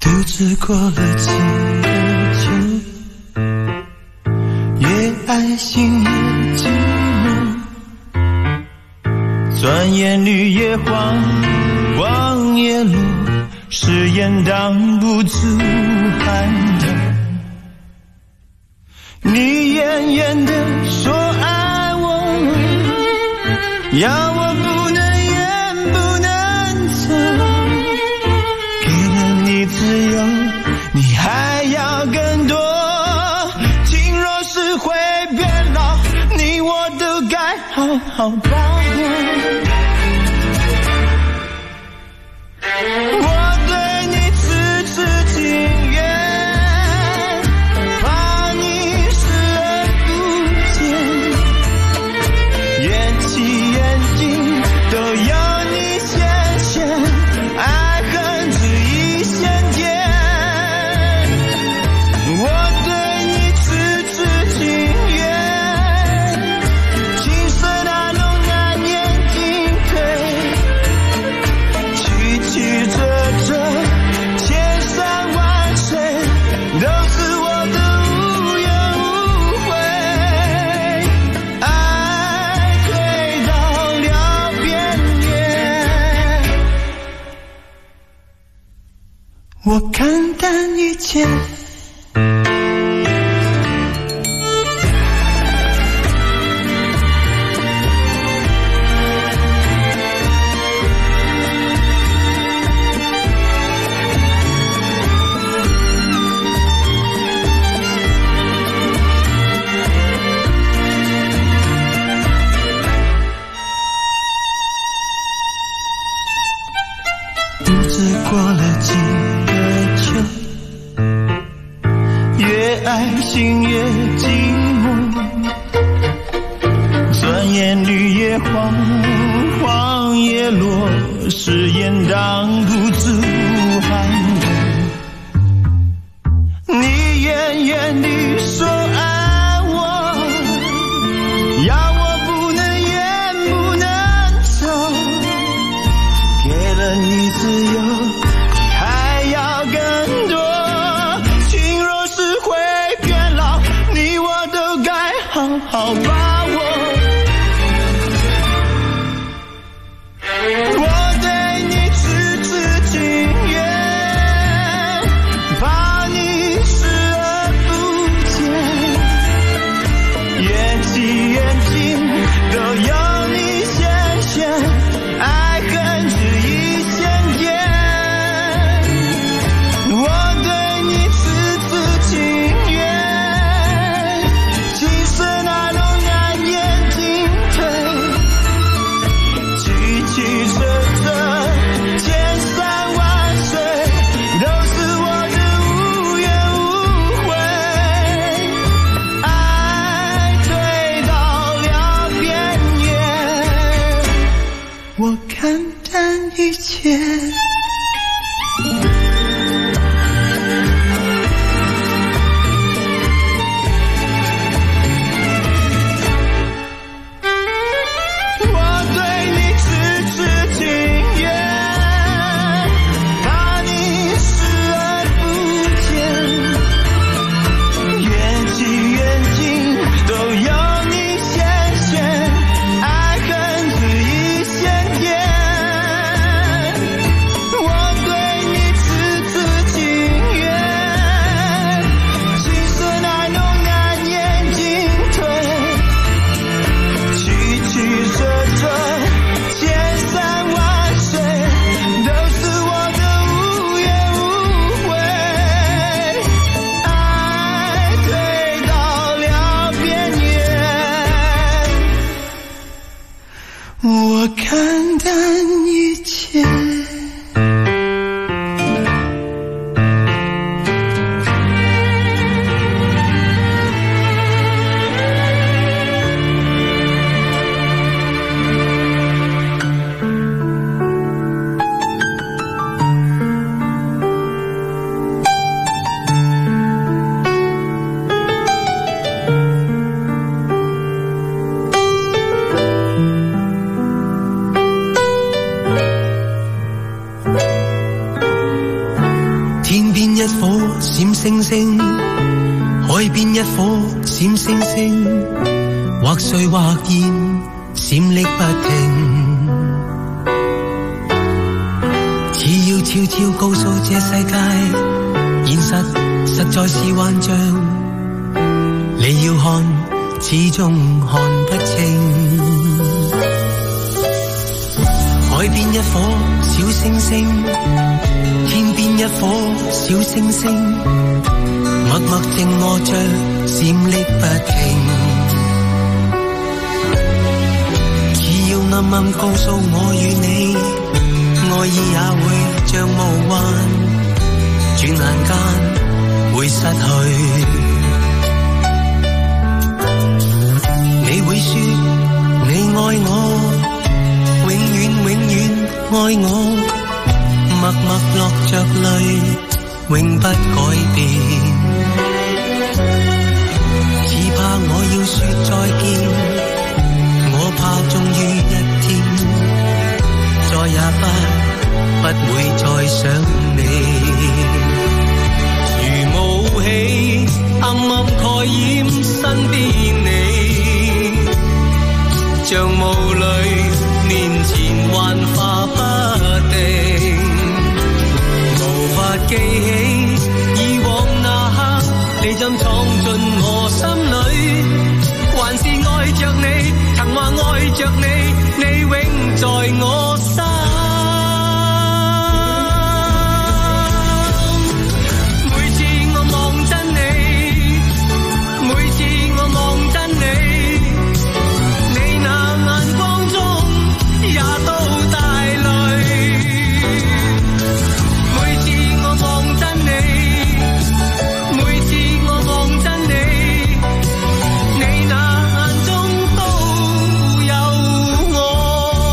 独自过了几个秋，越爱心越寂寞，转眼绿叶黄，黄叶落，誓言挡不住寒冬。你远远地说爱我，要我不能远不能走，给了你自由，你还要更多。情若是会变老，你我都该好好把握。我对你痴痴情愿，怕你视而不见，缘起缘尽都有你显现，爱恨只一线间。我对你痴痴情愿，情深那浓难言进退，曲曲折折千山万水，都是我的无怨无悔。爱推到了边缘，我看淡一切。独自过了几个秋，越爱心越寂寞，转眼绿叶黄，黄叶落，誓言挡不住寒冬。你远远地说爱我，要我不能远不能走，给了你自由，还要更多。情若是会变老，你我都该好好把握。我对你痴痴情愿，怕你视而不见，缘起缘尽都有你显现，爱恨只一线间。我对你痴痴情愿，情深那浓难言进退，曲曲折折千山万水，都是我的无怨无悔。爱推到了边缘，我看淡一切。我对你痴痴情愿，怕你视而不见，缘起缘尽都有你显现，爱恨只一线间。我一顆閃星星，海邊一顆閃星星，或碎或現，閃爍不停。只要悄悄告訴這世界，現實實在是幻象，你要看，始終看不清。海邊一顆小星星，天邊一顆小星星，默默靜臥着，閃爍不停。只要暗暗告訴我與你，愛意也會像夢幻，轉眼間會失去。你會說你愛我，永遠永遠愛我，默默落着淚，永不改變。只怕我要說再見，我怕終於一天，再也不會再想你。如霧氣暗暗蓋掩身邊你，像霧裏面前幻化不定，無法記起以往那刻，你怎闖進我心裏，還是愛着你，曾話愛着你，你永在我心。每次我望真你，每次我望真你，也都帶淚，每次我望真你，每次我望真你，你那眼中都有我。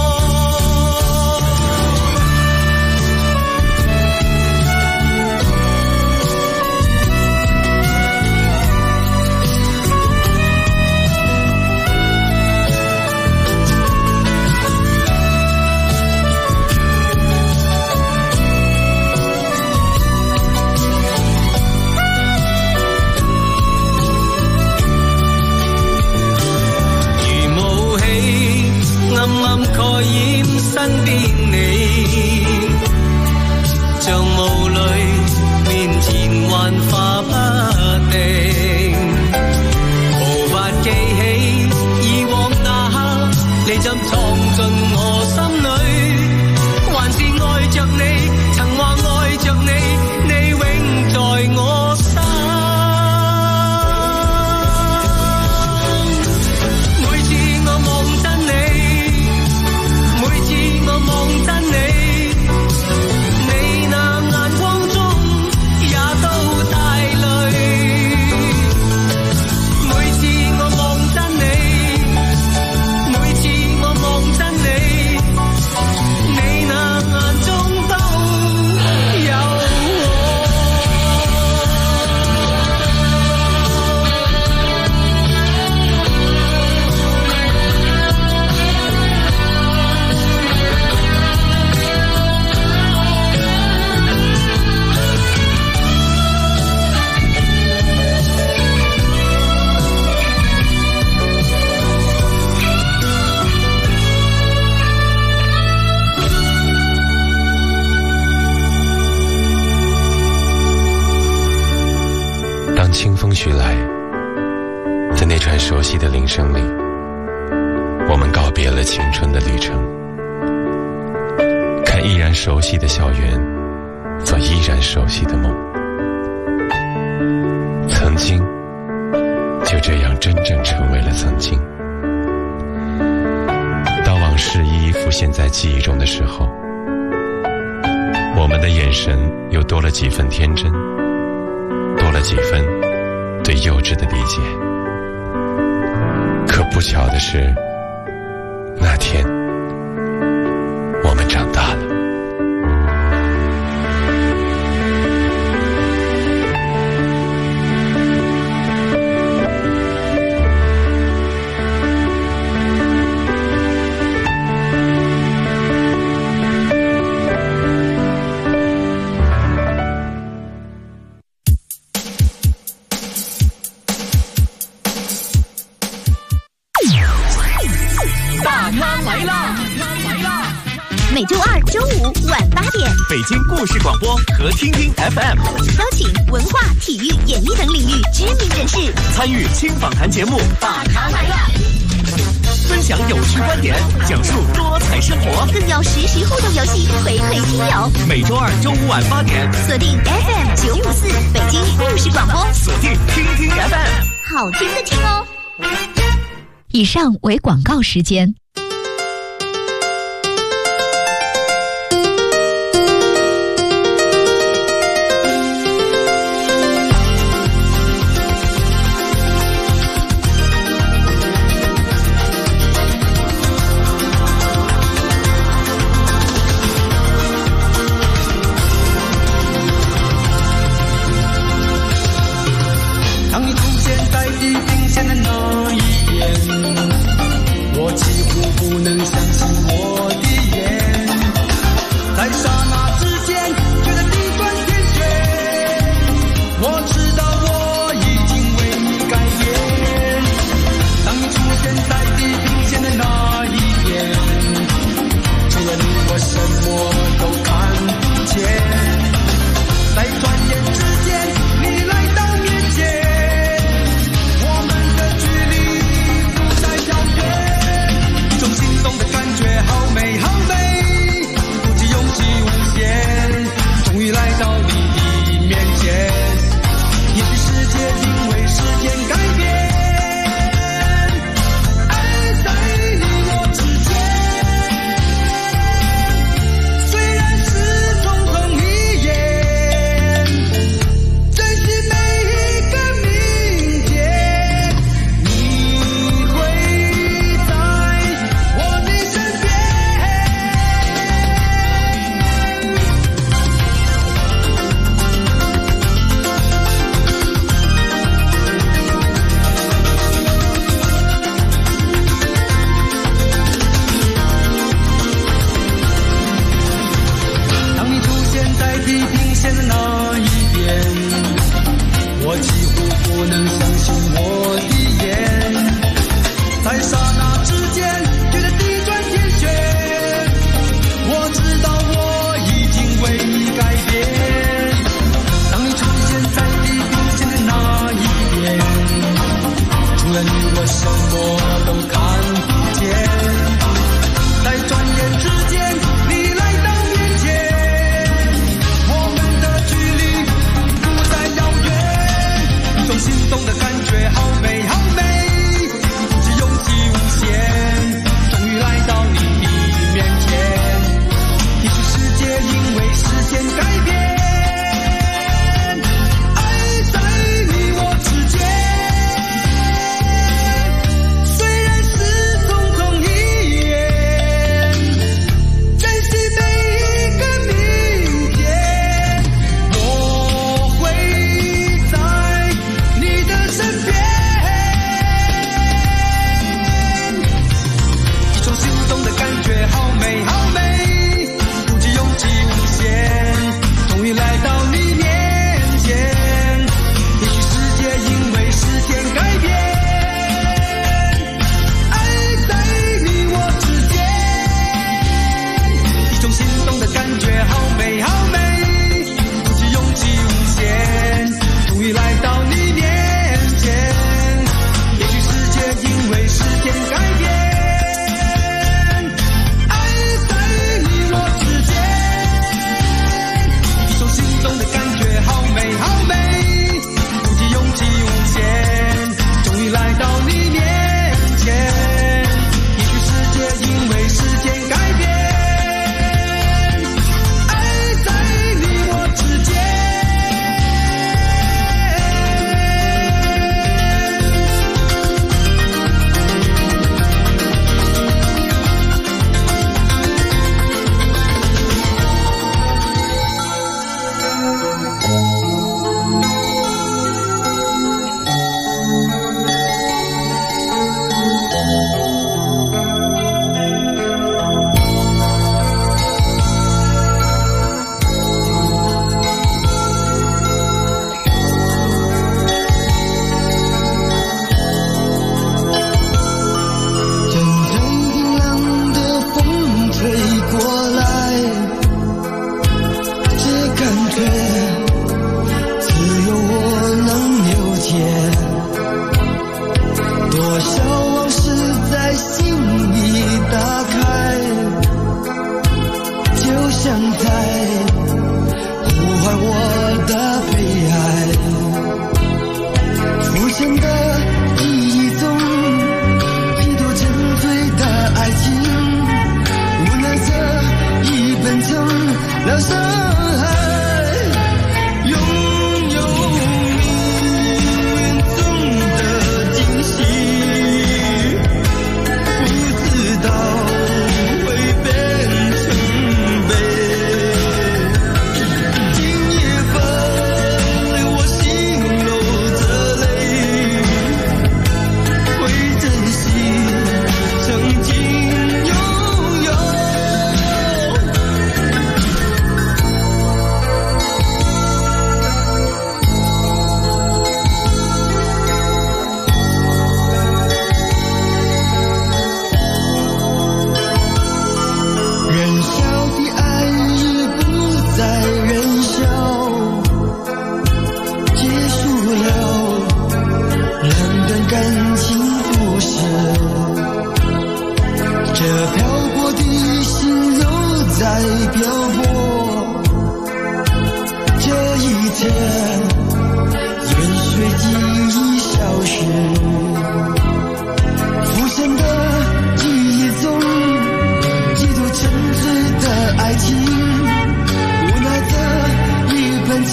蓋掩身邊你，像霧裏面前幻化不定，無法記起以往那刻，你怎闖進我心裏，還是愛着你，曾話愛着你，你永在我心。每次我望真你，每次我望真你，你那眼光中也都帶淚。每次我望真你，每次我望真你，你那眼中都有我。 当清风徐来，在那串熟悉的铃声里，我们告别了青春的旅程，看依然熟悉的校园，做依然熟悉的梦。曾经就这样真正成为了曾经。当往事一一浮现在记忆中的时候，我们的眼神又多了几分天真，多了几分对幼稚的理解。可不巧的是，那天我们长大了。 故事广播和听听 FM， 邀请文化、体育、演艺等领域知名人士参与轻访谈节目《大咖来了》，分享有趣观点，讲述多彩生活， 更有实时互动游戏回馈听友。 每周二中午晚8点， 锁定 FM 954北京故事广播， 锁定听听 FM， 好听的听哦。 以上为广告时间。 当你出现在地平线的那一边，我几乎不能相信我的眼，在刹那之间觉得地转天旋，我知道我已经为你改变。当你出现在地平线的那一边，除了你我什么都看不见，在转眼之间你来到面前，心动的感觉好美好美，鼓起勇气无限，终于来到你的面前。也许世界因为时间改变，爱在你我之间，虽然是匆匆一眼，珍惜每一个明天，你会我的身边。当你出现在地平线的那一边，我几乎不能相信我的眼，在刹那之间觉得地转天旋，我知道我已经为你改变。当你出现在地平线的那一边，除了你我什么都看不见，在转眼之间你来到面前，我们的距离不再遥远，一种心动的感觉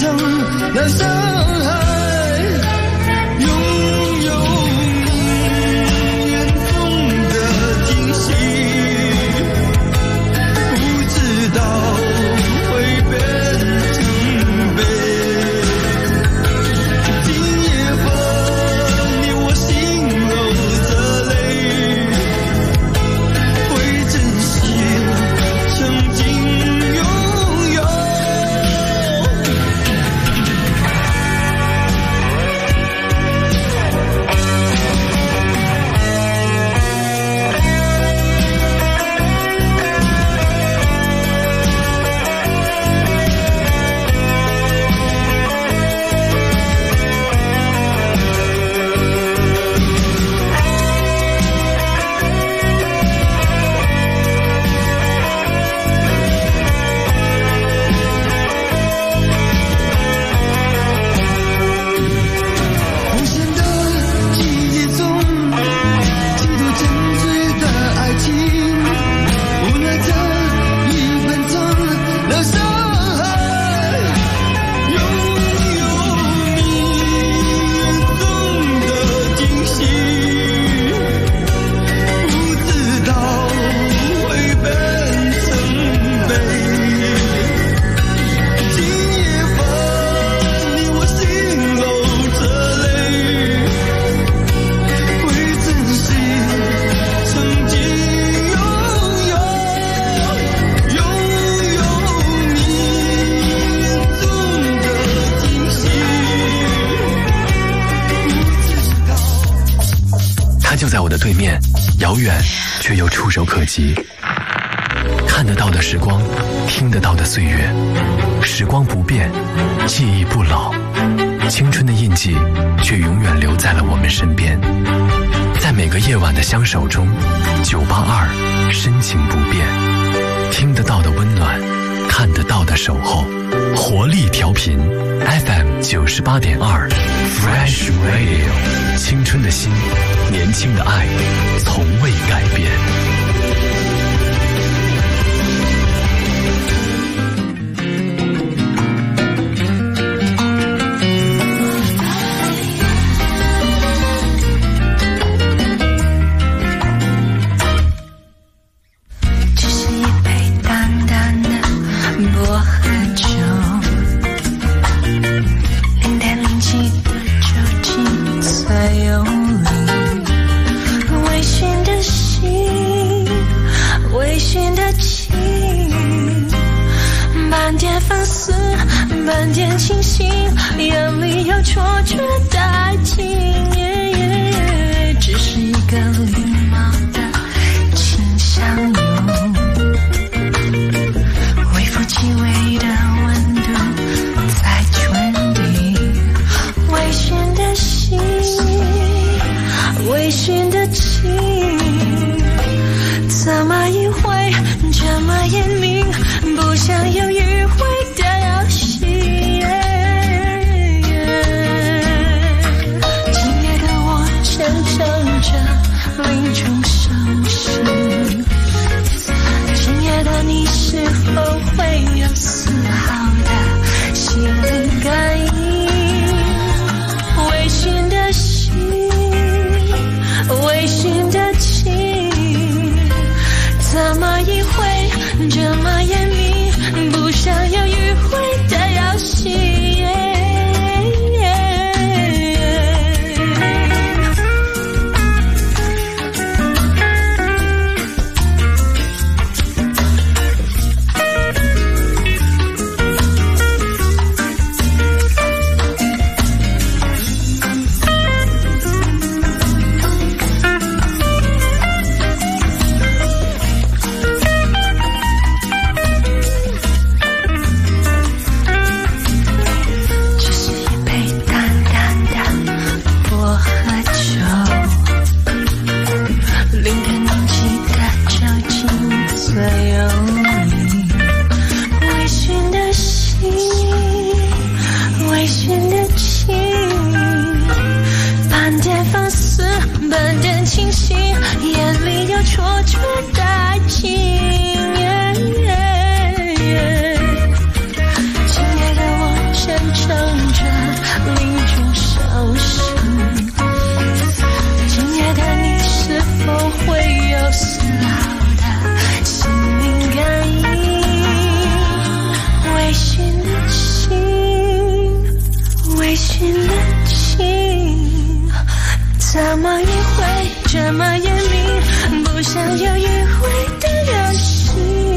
成了伤害，拥有你眼中的惊喜，不知道会变成悲。今夜和你我心流着泪，会珍惜曾经拥有。红线的记忆中，几度沉醉的爱情，无奈这一分成了伤害，拥有你眼中的惊喜，不知道会变成悲。今夜和你我心流着泪，会珍惜曾经拥有你眼中的惊喜， 它就在我的对面，遥远却又触手可及。看得到的时光，听得到的岁月，时光不变，记忆不老，青春的印记却永远留在了我们身边。在每个夜晚的相守中，982深情不变，听得到的温暖，看得到的守候，活力调频 FM 98.2 Fresh Radio， 青春的心，年轻的爱，从未改变。 只是一杯淡淡的薄荷酒，0.07的酒精最有力，微醺的心，微醺的情，半点放肆，半点清醒，眼里有错觉的爱情，只是一个礼貌的轻相拥，微乎其微的温度在唇底，微醺的心，微醺的情，怎么隐晦，这么严明，不想有迂回的游戏。今夜的我虔诚着另一种伤心，今夜的你是否会有丝毫怎么一会这么严密，不想要迂回的游戏。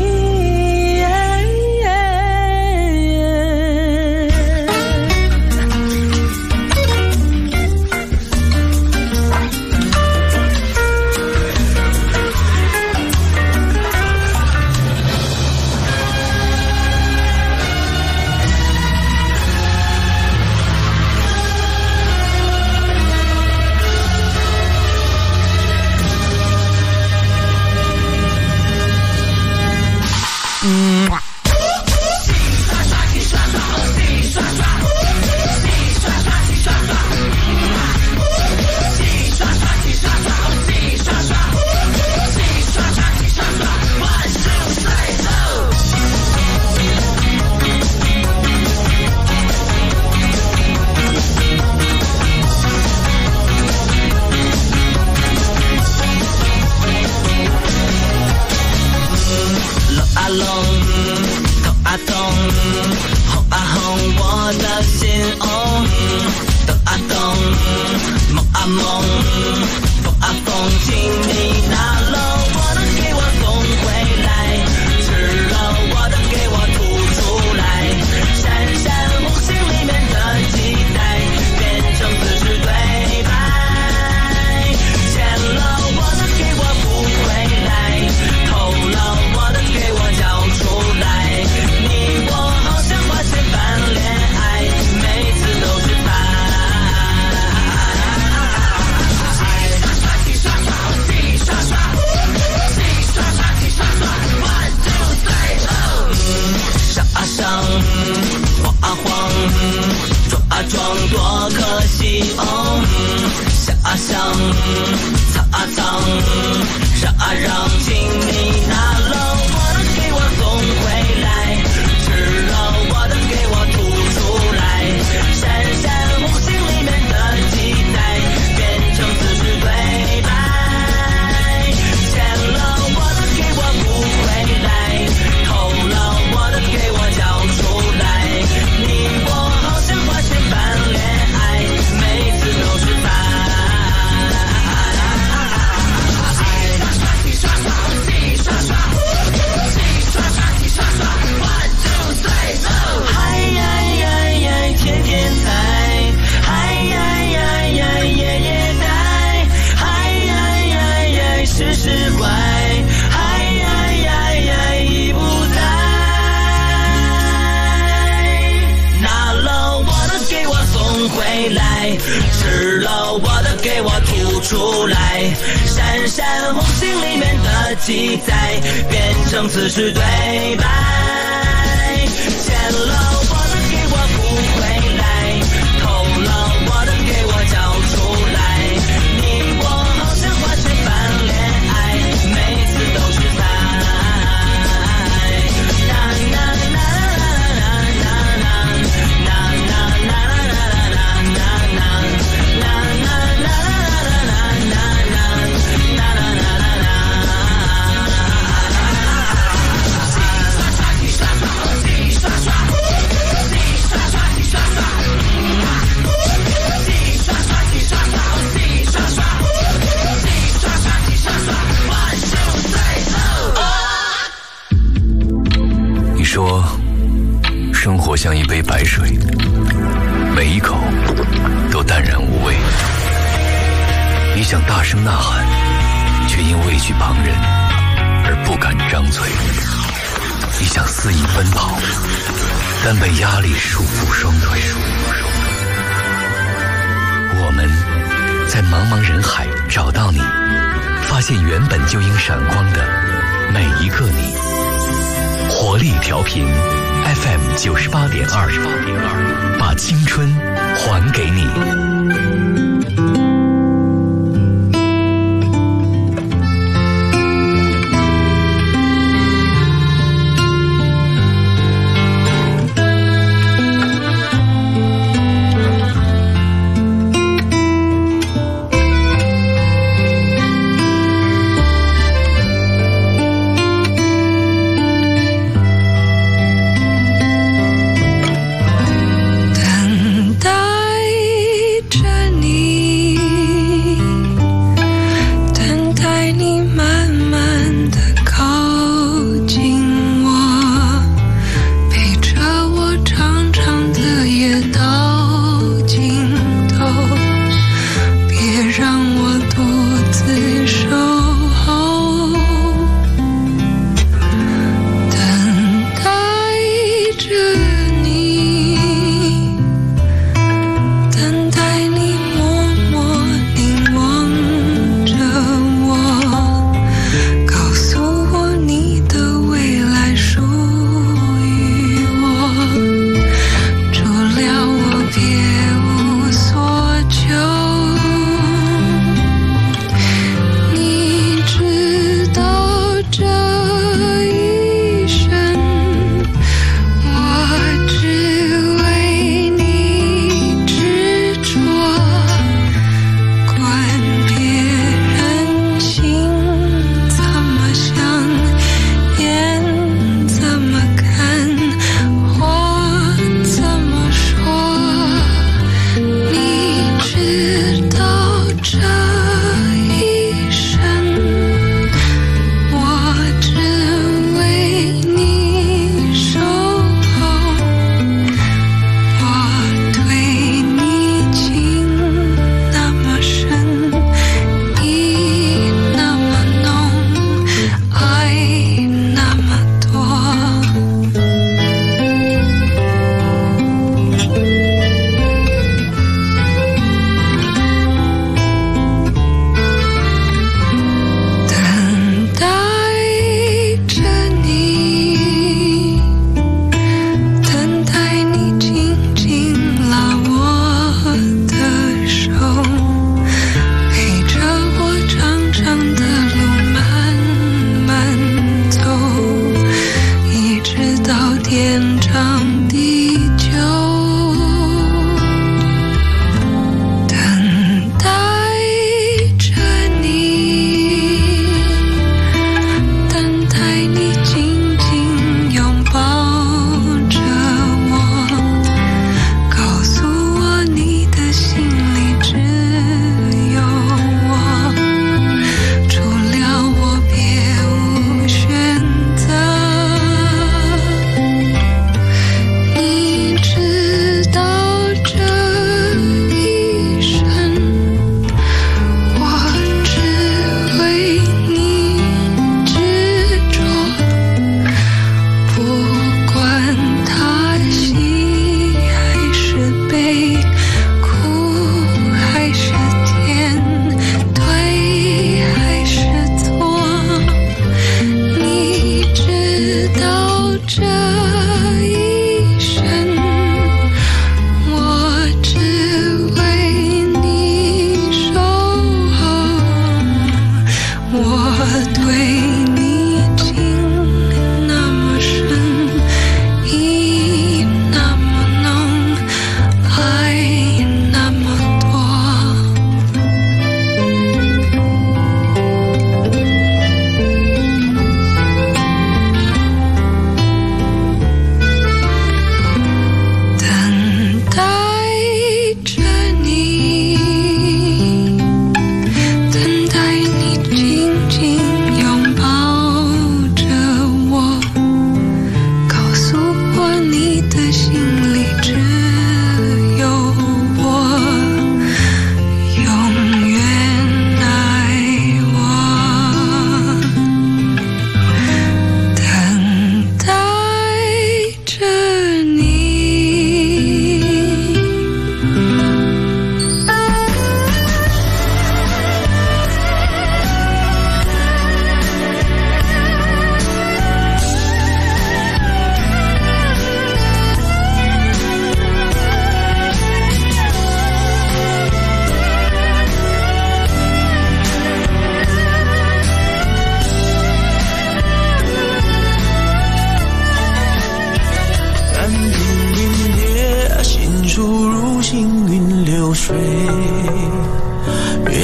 像一杯白水，每一口都淡然无味。你想大声呐喊，却因畏惧旁人而不敢张嘴。你想肆意奔跑，但被压力束缚双腿。我们在茫茫人海找到你，发现原本就应闪光的每一个你。活力调频 FM 98.2，把青春还给你。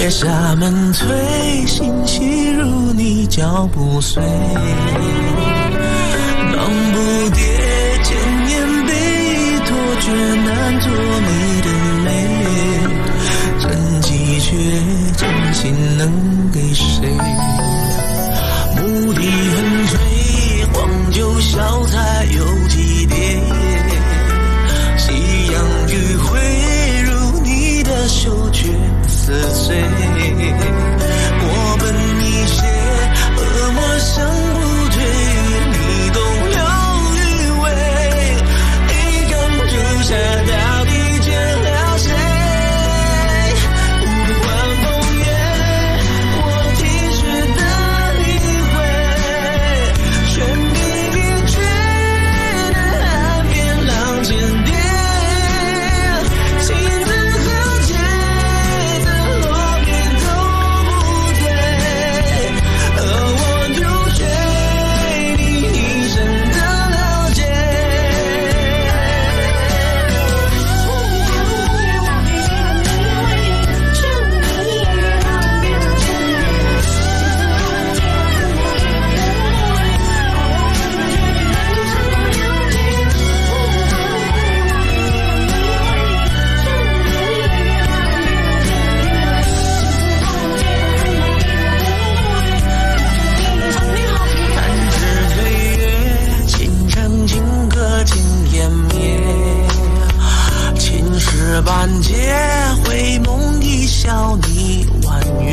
月下门推，心细如你脚步碎，忙不迭千年被托，却难做你的美，真迹却真心能给谁？牧笛横吹，黄酒小菜有几碟，夕阳余晖如你的袖却似水，我奔一些恶魔想不退，你懂了余味，一缸酒下到底见了谁？不管风月，我体恤的理会，全比一绝的岸边浪尖巅，亲自和解的落笔都不对，而我就对你一生的了解。弹指岁月，倾城情歌尽湮灭，青石板结，回梦一笑你婉约，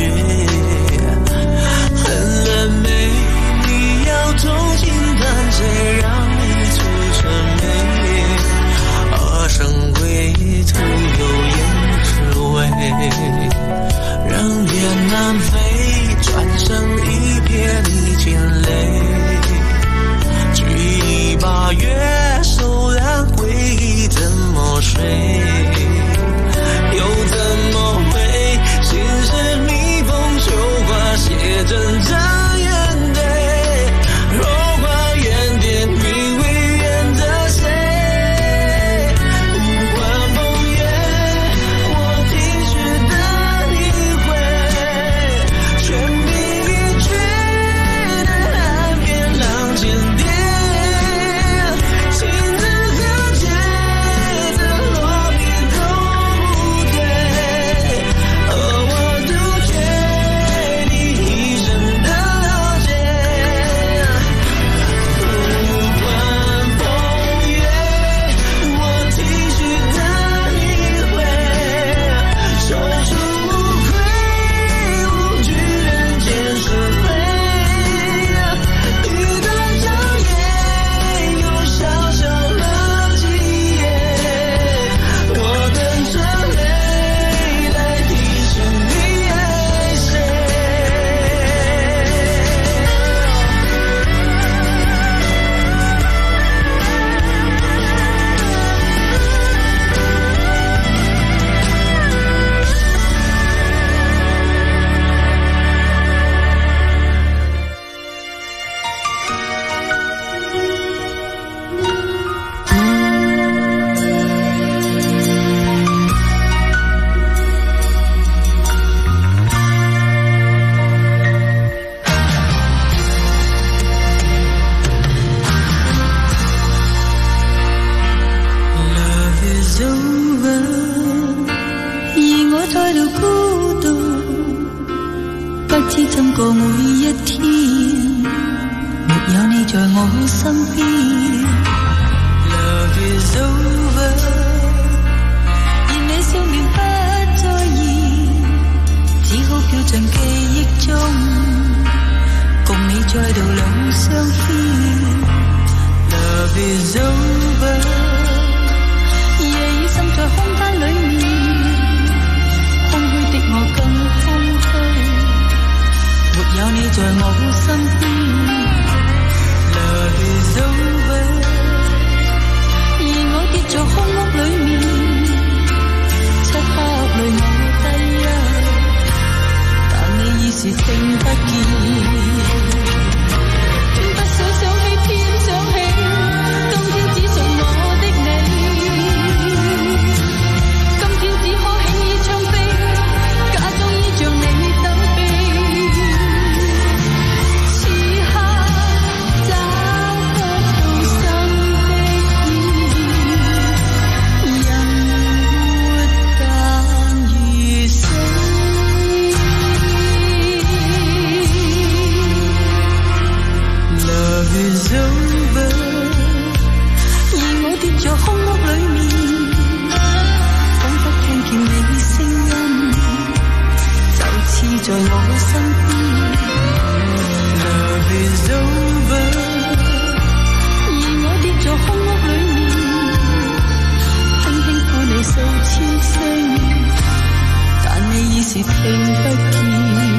恨了没？你要重新弹，谁让你出尘美？二生归途有言之味，人雁南飞，转身一瞥你惊泪，举一把月，手染回忆怎么睡？又怎么会？心是蜜蜂绣花，写真这眼泪。若花缘点，你会怨着谁？不管风月，我体恤的理会，全比一绝的岸边浪尖巅，亲自和解的落笔都不对，而我就对你一生的了解。不管风月，我体恤的理会，手术无愧，无惧人间是非，一段长夜，有小小的记忆，我等着泪来提醒你爱谁。Love is over，而我再度孤獨，不知怎過每一天，沒有你在我身邊。Love is over，而你笑面不再現，只好飄進記憶中，共你再度兩相牽。Love is over，夜已滲在空間裏面，空虛的我更空虛，沒有你在我身邊。Love is over，而我跌在空屋裏面，漆黑裏我低泣，但你已是聽不見。不想想起，偏想起，今天只屬我的你。今天只可輕易唱飛，假裝依像你。 在我身邊 Love is over 而我跌在空屋裏面輕輕呼你數千聲但你已是聽不見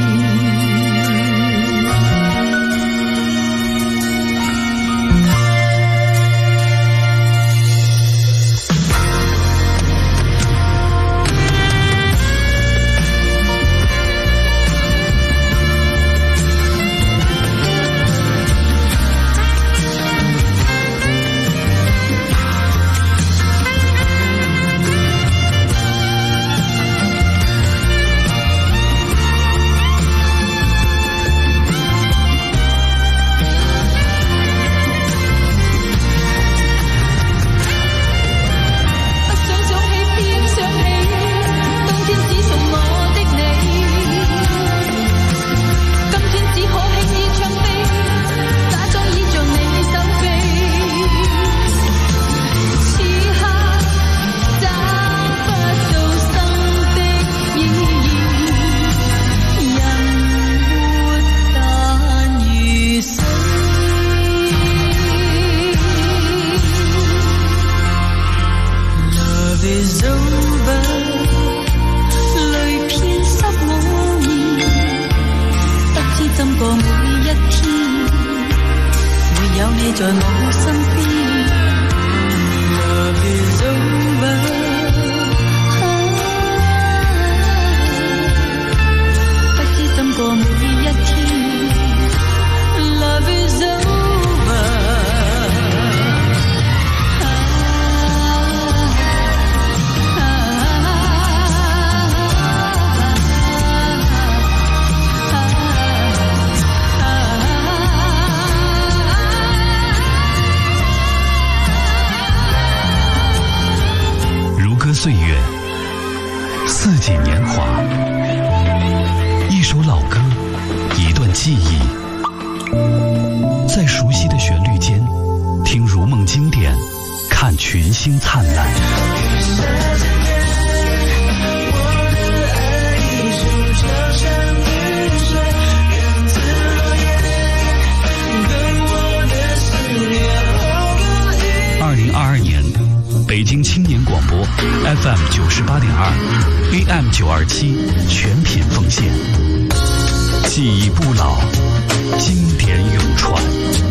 在我身邊 Love is over 不知怎過每一天 Love is over 岁月，四季年华，一首老歌，一段记忆，在熟悉的旋律间，听如梦经典，看群星灿烂。2022年。北京青年广播 FM 98.2 AM 927全品奉献，记忆不老，经典永传。